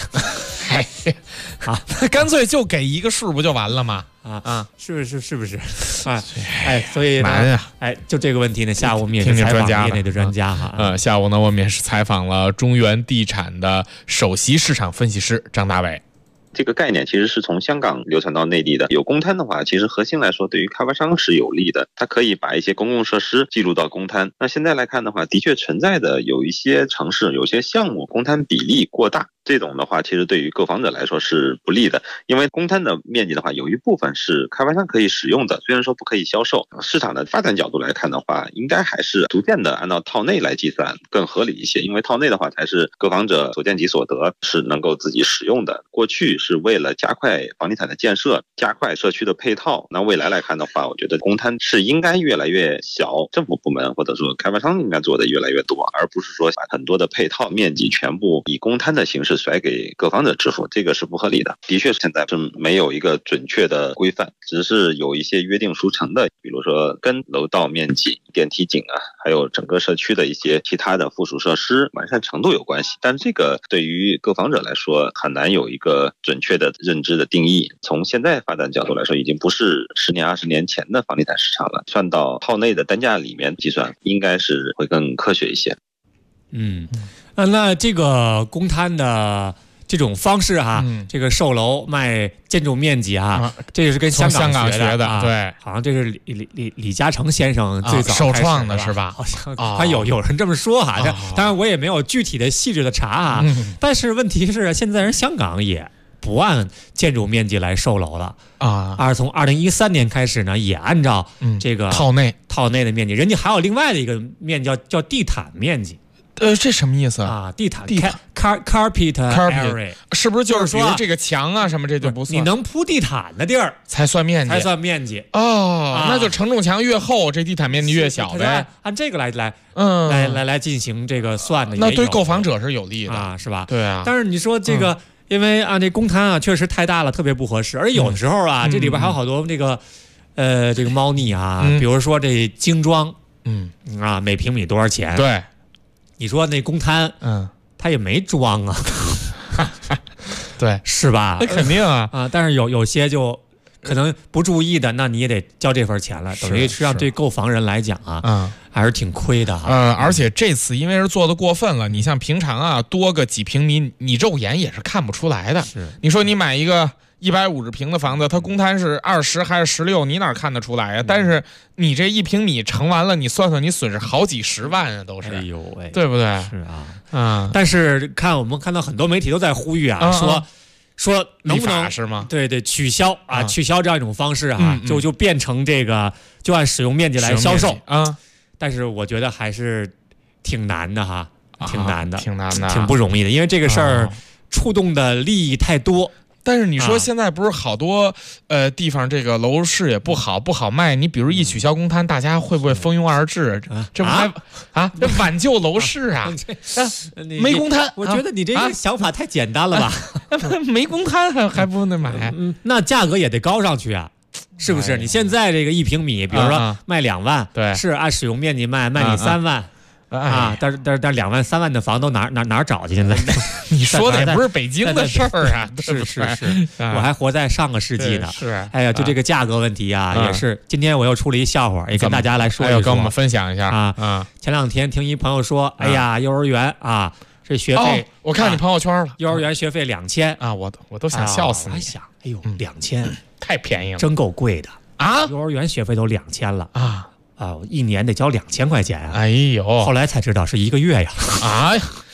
干脆就给一个数不就完了吗？ 是不是？所以难呀！ 就这个问题呢，下午我们也是采访业内的专家下午呢，我们也是采访了中原地产的首席市场分析师张大伟。 这个概念其实是从香港流传到内地的。有公摊的话，其实核心来说对于开发商是有利的，它可以把一些公共设施记录到公摊。那现在来看的话，的确存在的有一些城市有些项目公摊比例过大，这种的话其实对于购房者来说是不利的。因为公摊的面积的话，有一部分是开发商可以使用的，虽然说不可以销售。市场的发展角度来看的话，应该还是逐渐的按照套内来计算更合理一些，因为套内的话才是购房者所见即所得，是能够自己使用的。过去是为了加快房地产的建设，加快社区的配套，那未来来看的话，我觉得公摊是应该越来越小，政府部门或者说开发商应该做的越来越多，而不是说把很多的配套面积全部以公摊的形式是甩给购房者支付，这个是不合理的。的确现在是没有一个准确的规范，只是有一些约定俗成的，比如说跟楼道面积、电梯井啊，还有整个社区的一些其他的附属设施完善程度有关系。但这个对于购房者来说很难有一个准确的认知的定义。从现在发展角度来说，已经不是10年20年前的房地产市场了，算到套内的单价里面计算，应该是会更科学一些。 那这个公摊的这种方式哈，这个售楼卖建筑面积啊，这个是跟香港学的， 对， 好像这是李嘉诚先生最早首创的是吧？ 好像还有人这么说哈，当然我也没有具体的细致的查啊，但是问题是现在人香港也不按建筑面积来售楼了啊，从2013年开始呢，也按照这个套内的面积，人家还有另外的一个面积叫地毯面积。 这什么意思啊？地毯 carpet area 是不是就是说这个墙啊什么这就不算？ 你能铺地毯的地儿才算面积，那就承重墙越厚，这地毯面积越小呗。 按这个来进行这个算的， 那对购房者是有利的啊，是吧？ 对啊。 但是你说这个，因为这公摊啊确实太大了，特别不合适，而有的时候啊，这里边还有好多这个猫腻啊，比如说这精装，每平米多少钱？ 对。 你说那公摊，他也没装啊， 对， 是吧？ 那肯定啊， 但是有些就可能不注意的，那你也得交这份钱了，等于实际上对购房人来讲啊，还是挺亏的哈。 而且这次因为是做的过分了，你像平常啊多个几平米，你肉眼也是看不出来的。 是， 你说你买一个150平的房子，它公摊是20还是16，你哪看得出来呀？但是你这1平米乘完了，你算算你损失好几十万啊，都是。 哎呦喂， 对不对？ 是啊，但是我们看到很多媒体都在呼吁啊，说能不能是吗？ 对，取消取消这样一种方式啊，就变成这个就按使用面积来销售啊。 但是我觉得还是挺难的哈，挺难的， 挺不容易的，因为这个事儿触动的利益太多。 但是你说现在不是好多地方这个楼市也不好卖，你比如一取消公摊，大家会不会蜂拥而至？这不还这挽救楼市啊？没公摊， 我觉得你这个想法太简单了吧？ 没公摊还不能买， 那价格也得高上去啊，是不是？你现在这个1平米，比如说卖2万， 对， 是按使用面积卖你3万。但是2万3万的房都哪儿找去？现在你说的也不是北京的事儿啊， 是，我还活在上个世纪呢。 是， 哎呀，就这个价格问题啊，也是。今天我又出了一笑话，也跟大家来说一说， 跟我们分享一下啊。前2天听一朋友说，哎呀，幼儿园啊，这学费， 我看你朋友圈了， 幼儿园学费2000 啊，我都想笑死你。 我还想，哎呦，2000 太便宜了， 真够贵的啊！ 幼儿园学费都2000了啊。1年得交2000块钱啊！ 哎呦， 后来才知道是1个月呀！ 啊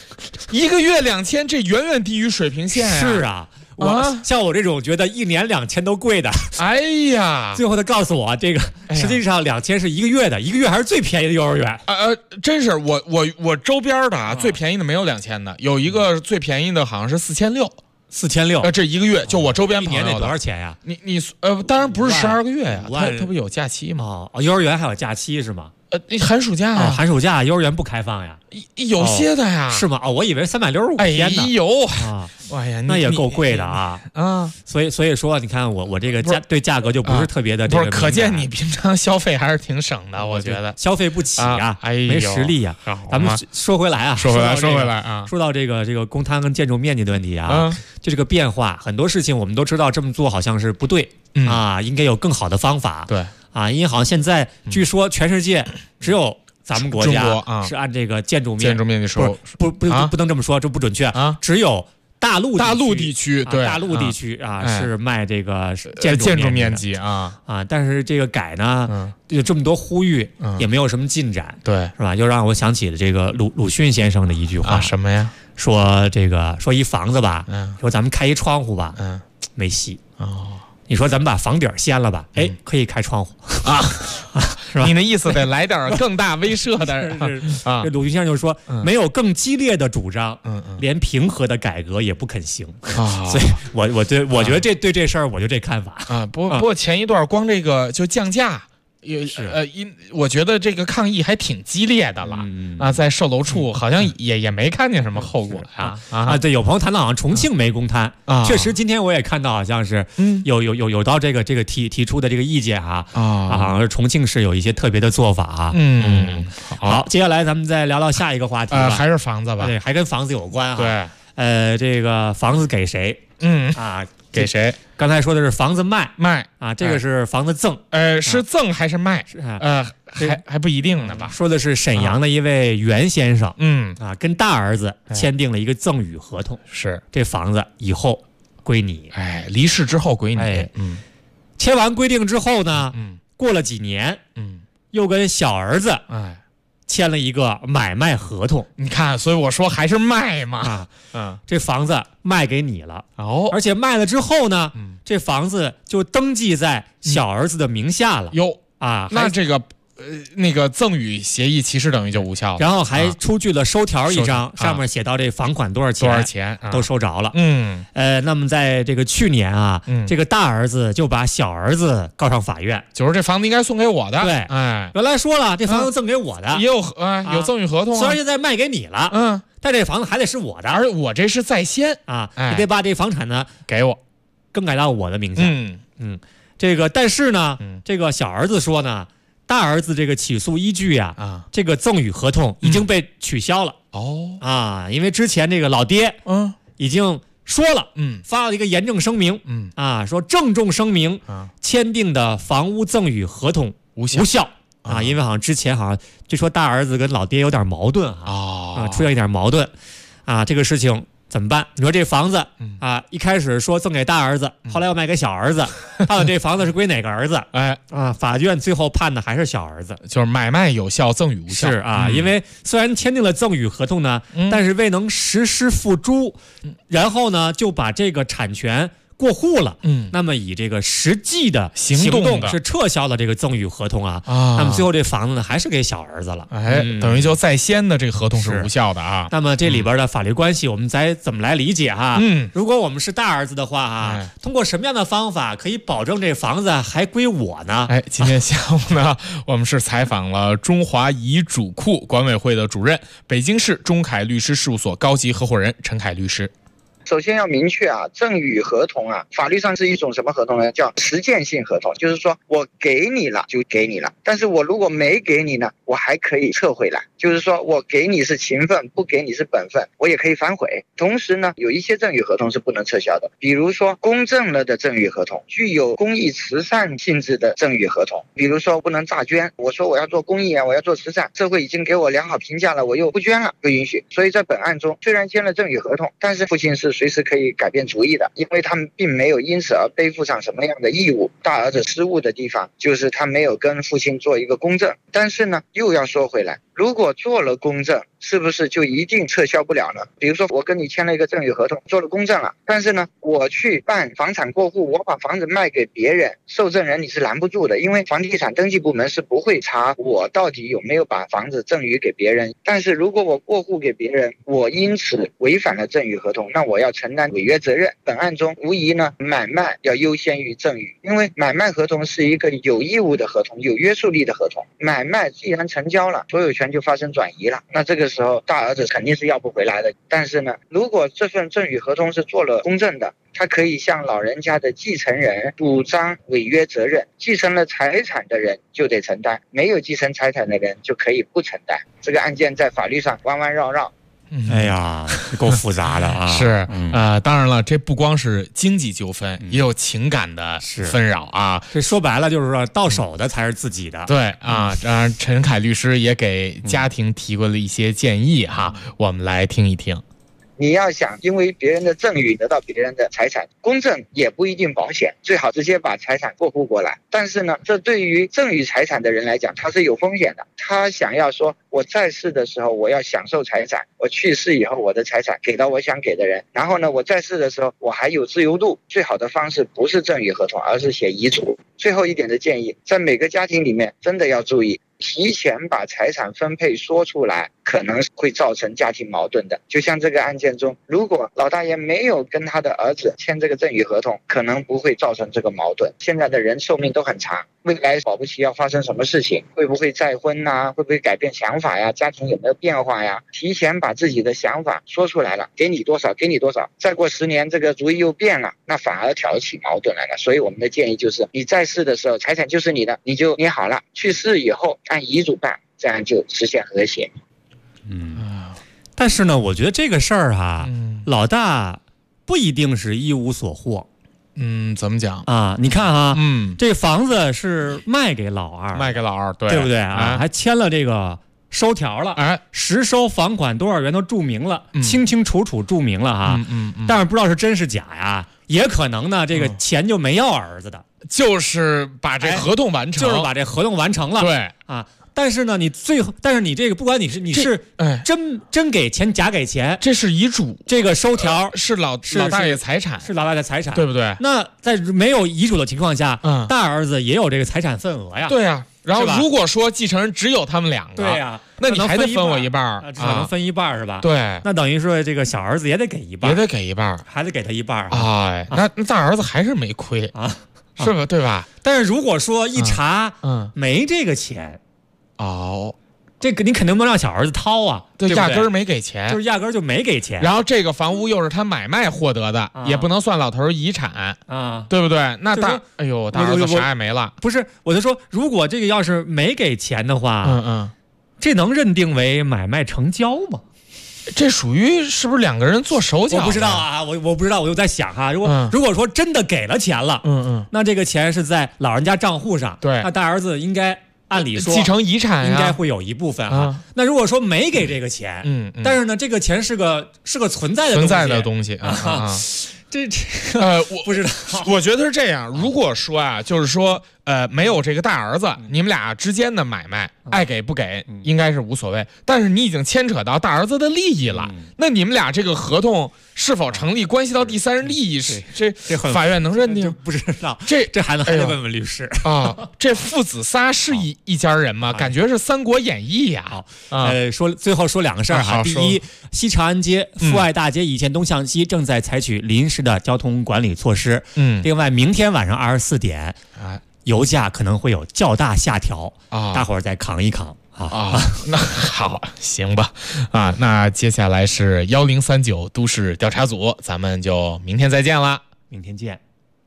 ，1个月2000，这远远低于水平线呀！ 是啊，像我这种觉得1年2000都贵的， 哎呀！ 最后他告诉我，这个实际上2000是1个月的，1个月还是最便宜的幼儿园。 真是我周边的最便宜的没有2000的，有一个最便宜的好像是4600。 4600， 这1个月就我周边朋友的。 1年得多少钱呀？ 你当然不是12个月呀，它不有假期吗？ 幼儿园还有假期是吗？ 寒暑假呀， 寒暑假幼儿园不开放呀？ 有些的呀， 是吗？我以为365天呢。 哎呦， 哎呀，那也够贵的啊！所以说，你看我这个对价格就不是特别的这个。 不是，可见你平常消费还是挺省的，我觉得消费不起啊，没实力呀。咱们说回来啊， 说回来啊， 说到这个公摊跟建筑面积的问题啊，就这个变化，很多事情我们都知道这么做好像是不对啊，应该有更好的方法。 对啊，因为好像现在据说全世界只有咱们国家是按这个建筑面积收， 不能这么说，这不准确啊，只有大陆地区对大陆地区是卖这个建筑面积啊， 但是这个改呢有这么多呼吁也没有什么进展， 对， 是吧？又让我想起了这个鲁迅先生的一句话， 什么呀？ 说一房子吧，说咱们开一窗户吧，没戏哦。你说咱们把房顶掀了吧？哎，可以开窗户啊，是吧？ 你的意思得来点更大威慑的啊。这鲁迅先生就说，没有更激烈的主张，连平和的改革也不肯行啊。所以我觉得对这事儿我就这看法啊。不过前一段光这个就降价。 我觉得这个抗议还挺激烈的了啊，在售楼处好像也没看见什么后果对，有朋友谈到好像重庆没公摊啊，确实今天我也看到好像是有到这个提出的这个意见好像是重庆市有一些特别的做法好，接下来咱们再聊聊下一个话题吧， 还是房子吧， 对，还跟房子有关对， 这个房子给谁？ 给谁？ 刚才说的是房子卖啊， 这个是房子赠， 是赠还是卖？还不一定呢吧？ 说的是沈阳的一位袁先生，跟大儿子签订了一个赠与合同， 是这房子以后归你， 离世之后归你， 签完规定之后呢，过了几年，又跟小儿子，签了一个买卖合同， 你看，所以我说还是卖嘛。 这房子卖给你了，而且卖了之后呢，这房子就登记在小儿子的名下了。 那这个那个赠与协议其实等于就无效了， 然后还出具了收条一张，上面写到这房款多少钱都收着了。那么在这个去年这个大儿子就把小儿子告上法院， 就是这房子应该送给我的。 对，原来说了这房子赠给我的， 也有有赠与合同， 虽然现在卖给你了，但这房子还得是我的， 而我这是在先你得把这房产呢给我， 更改到我的名下。这个但是呢，这个小儿子说呢，大儿子这个起诉依据这个赠与合同已经被取消了。因为之前这个老爹已经说了，发了一个严正声明，说郑重声明，签订的房屋赠与合同无效因为好像之前好像就说大儿子跟老爹有点矛盾出现一点矛盾这个事情怎么办？你说这房子一开始说赠给大儿子，后来又卖给小儿子，到底这房子是归哪个儿子？法院最后判的还是小儿子， 就是买卖有效，赠与无效。 是因为虽然签订了赠与合同呢，但是未能实施付诸，然后呢就把这个产权过户了，那么以这个实际的行动是撤销了这个赠与合同那么最后这房子呢还是给小儿子了， 等于就在先的这个合同是无效的那么这里边的法律关系我们再怎么来理解如果我们是大儿子的话通过什么样的方法可以保证这房子还归我呢？ 今天下午呢，我们是采访了中华遗嘱库管委会的主任，北京市中凯律师事务所高级合伙人陈凯律师。 首先要明确赠与合同法律上是一种什么合同呢？叫实践性合同，就是说我给你了就给你了，但是我如果没给你呢，我还可以撤回来，就是说我给你是情分，不给你是本分，我也可以反悔。同时呢，有一些赠与合同是不能撤销的，比如说公证了的赠与合同，具有公益慈善性质的赠与合同，比如说不能诈捐，我说我要做公益我要做慈善，社会已经给我良好评价了，我又不捐了，不允许。所以在本案中，虽然签了赠与合同，但是父亲是随时可以改变主意的，因为他们并没有因此而背负上什么样的义务。大儿子失误的地方就是他没有跟父亲做一个公证，但是呢，又要说回来，如果做了公证，是不是就一定撤销不了呢？比如说我跟你签了一个赠与合同，做了公证了，但是呢，我去办房产过户，我把房子卖给别人，受赠人你是拦不住的，因为房地产登记部门是不会查我到底有没有把房子赠与给别人。但是如果我过户给别人，我因此违反了赠与合同，那我要承担违约责任。本案中无疑呢，买卖要优先于赠与，因为买卖合同是一个有义务的合同，有约束力的合同。买卖既然成交了，所有权就发生转移了，那这个时候大儿子肯定是要不回来的。但是呢，如果这份赠与合同是做了公证的，他可以向老人家的继承人主张违约责任，继承了财产的人就得承担，没有继承财产的人就可以不承担。这个案件在法律上弯弯绕绕， 哎呀，够复杂的是当然了，这不光是经济纠纷，也有情感的纷扰这说白了就是说，到手的才是自己的。 对陈凯律师也给家庭提过了一些建议我们来听一听。 你要想因为别人的赠与得到别人的财产，公证也不一定保险，最好直接把财产过户过来。但是呢，这对于赠与财产的人来讲，他是有风险的。他想要说，我在世的时候我要享受财产，我去世以后我的财产给到我想给的人，然后呢，我在世的时候我还有自由度。最好的方式不是赠与合同，而是写遗嘱。最后一点的建议，在每个家庭里面真的要注意， 提前把财产分配说出来，可能会造成家庭矛盾的。就像这个案件中，如果老大爷没有跟他的儿子签这个赠与合同，可能不会造成这个矛盾。现在的人寿命都很长，未来保不齐要发生什么事情，会不会再婚呐？会不会改变想法呀？家庭有没有变化呀？提前把自己的想法说出来了，给你多少给你多少，再过10年这个主意又变了，那反而挑起矛盾来了。所以我们的建议就是，你在世的时候财产就是你的，你就捏好了，去世以后按遗嘱办，这样就实现和谐。 但是呢，我觉得这个事儿哈，老大不一定是一无所获。 怎么讲啊？你看哈，这房子是卖给老二，对不对啊？还签了这个收条了，实收房款多少元都注明了，清清楚楚注明了哈。但是不知道是真是假呀？也可能呢，这个钱就没要儿子的， 就是把这合同完成， 了。对啊。但是呢，但是你这个不管你是真给钱假给钱， 这是遗嘱， 这个收条是老大爷财产， 是老大爷财产， 对不对？ 那在没有遗嘱的情况下，大儿子也有这个财产份额呀。 对呀。然后如果说继承人只有他们2个， 对呀， 那你还得分我一半， 只能分一半是吧？ 对， 那等于说这个小儿子也得给一半，还得给他一半。 哎，那大儿子还是没亏啊，是吧？对吧？ 但是如果说一查，没这个钱。这个你肯定不能让小儿子掏啊， 对，压根儿没给钱， 就是压根儿就没给钱。 然后这个房屋又是他买卖获得的，也不能算老头遗产啊，对不对？那大儿子啥也没了。 不是，我就说，如果这个要是没给钱的话，这能认定为买卖成交吗？ 这属于是不是2个人做手脚？ 我不知道啊，我不知道，我就在想哈，如果说真的给了钱了，那这个钱是在老人家账户上， 对， 那大儿子应该。按理说继承遗产应该会有一部分啊。那如果说没给这个钱，但是呢，这个钱是个存在的东西啊。 我不知道， 我觉得是这样。如果说啊，就是说没有这个大儿子，你们俩之间的买卖爱给不给应该是无所谓。但是你已经牵扯到大儿子的利益了，那你们俩这个合同是否成立，关系到第三人利益，这法院能认定？ 不知道， 这还得问问律师啊。这父子仨是一家人吗？感觉是《三国演义》呀。 最后说2个事儿哈。第一，西长安街、富爱大街以前东向西正在采取临时的交通管理措施。另外，明天晚上24点，油价可能会有较大下调啊，大伙儿再扛一扛。 那好，行吧，那接下来是1039都市调查组，咱们就明天再见了， 明天见。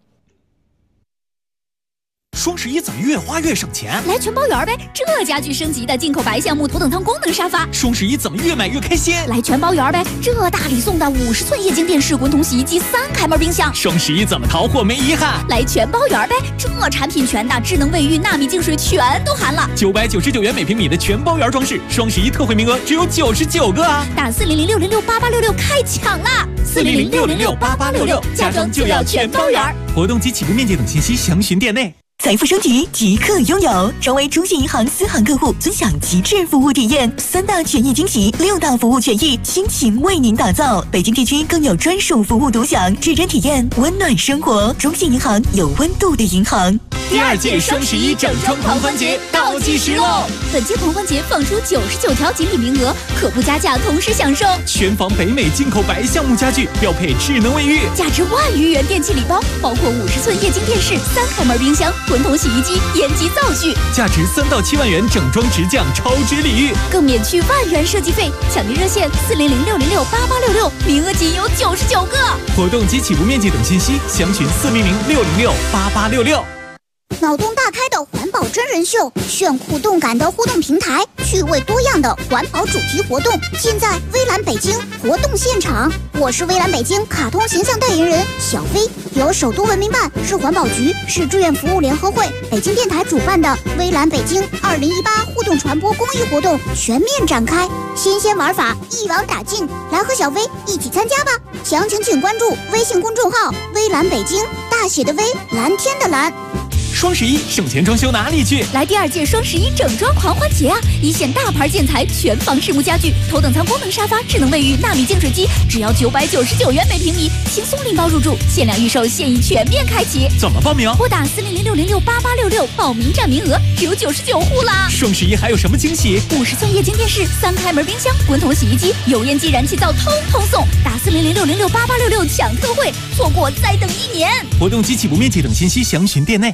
双11怎么越花越省钱？ 来全包圆呗！这家具升级的进口白橡木头等舱功能沙发。 双11怎么越买越开心？ 来全包圆呗！这大礼送的50寸液晶电视、滚筒洗衣机、3开门冰箱。 双11怎么淘货没遗憾？ 来全包圆呗！这产品全的智能卫浴、纳米净水全都含了。 999元每平米的全包圆装饰，双11特惠名额只有99个啊！ 打400-606-8866开抢啦！400-606-8866，家装就要全包圆。 活动及起步面积等信息详询店内。 财富升级即刻拥有，成为中信银行私行客户，尊享极致服务体验，3大权益惊喜，6大服务权益，倾情为您打造。北京地区更有专属服务独享，指针体验温暖生活。中信银行有温度的银行。 第2届双11整装狂欢节倒计时喽！ 本届狂欢节放出99条锦鲤名额，可不加价同时享受。 全房北美进口白橡木家具，标配智能卫浴， 价值10000余元电器礼包，包括50寸液晶电视、3开门冰箱、滚筒洗衣机、延吉灶具， 价值3到7万元整装直降超值礼遇， 更免去1万元设计费。抢订热线400-606-8866，名额仅有99个。 活动及起步面积等信息详询400-606-8866。 脑洞大开的环保真人秀，炫酷动感的互动平台，趣味多样的环保主题活动，尽在微蓝北京活动现场。我是微蓝北京卡通形象代言人小飞，由首都文明办、市环保局、市志愿服务联合会、北京电台主办的微蓝北京2018互动传播公益活动全面展开，新鲜玩法一网打尽，来和小飞一起参加吧！详情请关注微信公众号微蓝北京，大写的微，蓝天的蓝。 双11省钱装修哪里去？ 来第2届双11整装狂欢节啊！一线大牌建材，全房实木家具，头等舱功能沙发，智能卫浴，纳米净水机，只要999元每平米，轻松拎包入住，限量预售，现已全面开启。 怎么报名？ 拨打4006068866，报名占名额只有99户啦！ 双11还有什么惊喜 ？50寸液晶电视，3开门冰箱，滚筒洗衣机，油烟机、燃气灶通通送。打4006068866抢特惠，错过再等1年。 活动及起步面积等信息详询店内。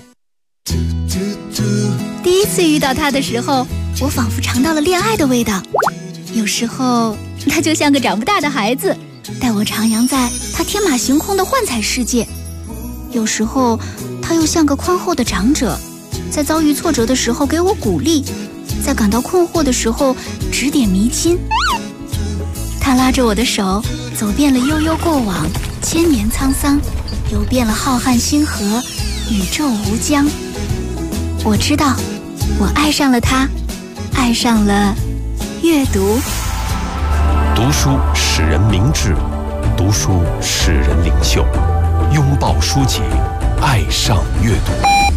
第一次遇到他的时候，我仿佛尝到了恋爱的味道。有时候他就像个长不大的孩子，带我徜徉在他天马行空的幻彩世界。有时候他又像个宽厚的长者，在遭遇挫折的时候给我鼓励，在感到困惑的时候指点迷津。他拉着我的手，走遍了悠悠过往，千年沧桑，游遍了浩瀚星河，宇宙无疆。我知道，我爱上了他，爱上了阅读。 读书使人明智，读书使人领袖。拥抱书籍，爱上阅读。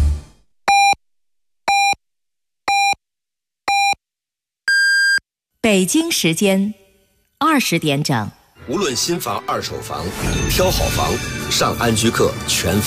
北京时间20点整。 无论新房、二手房，挑好房，上安居客全方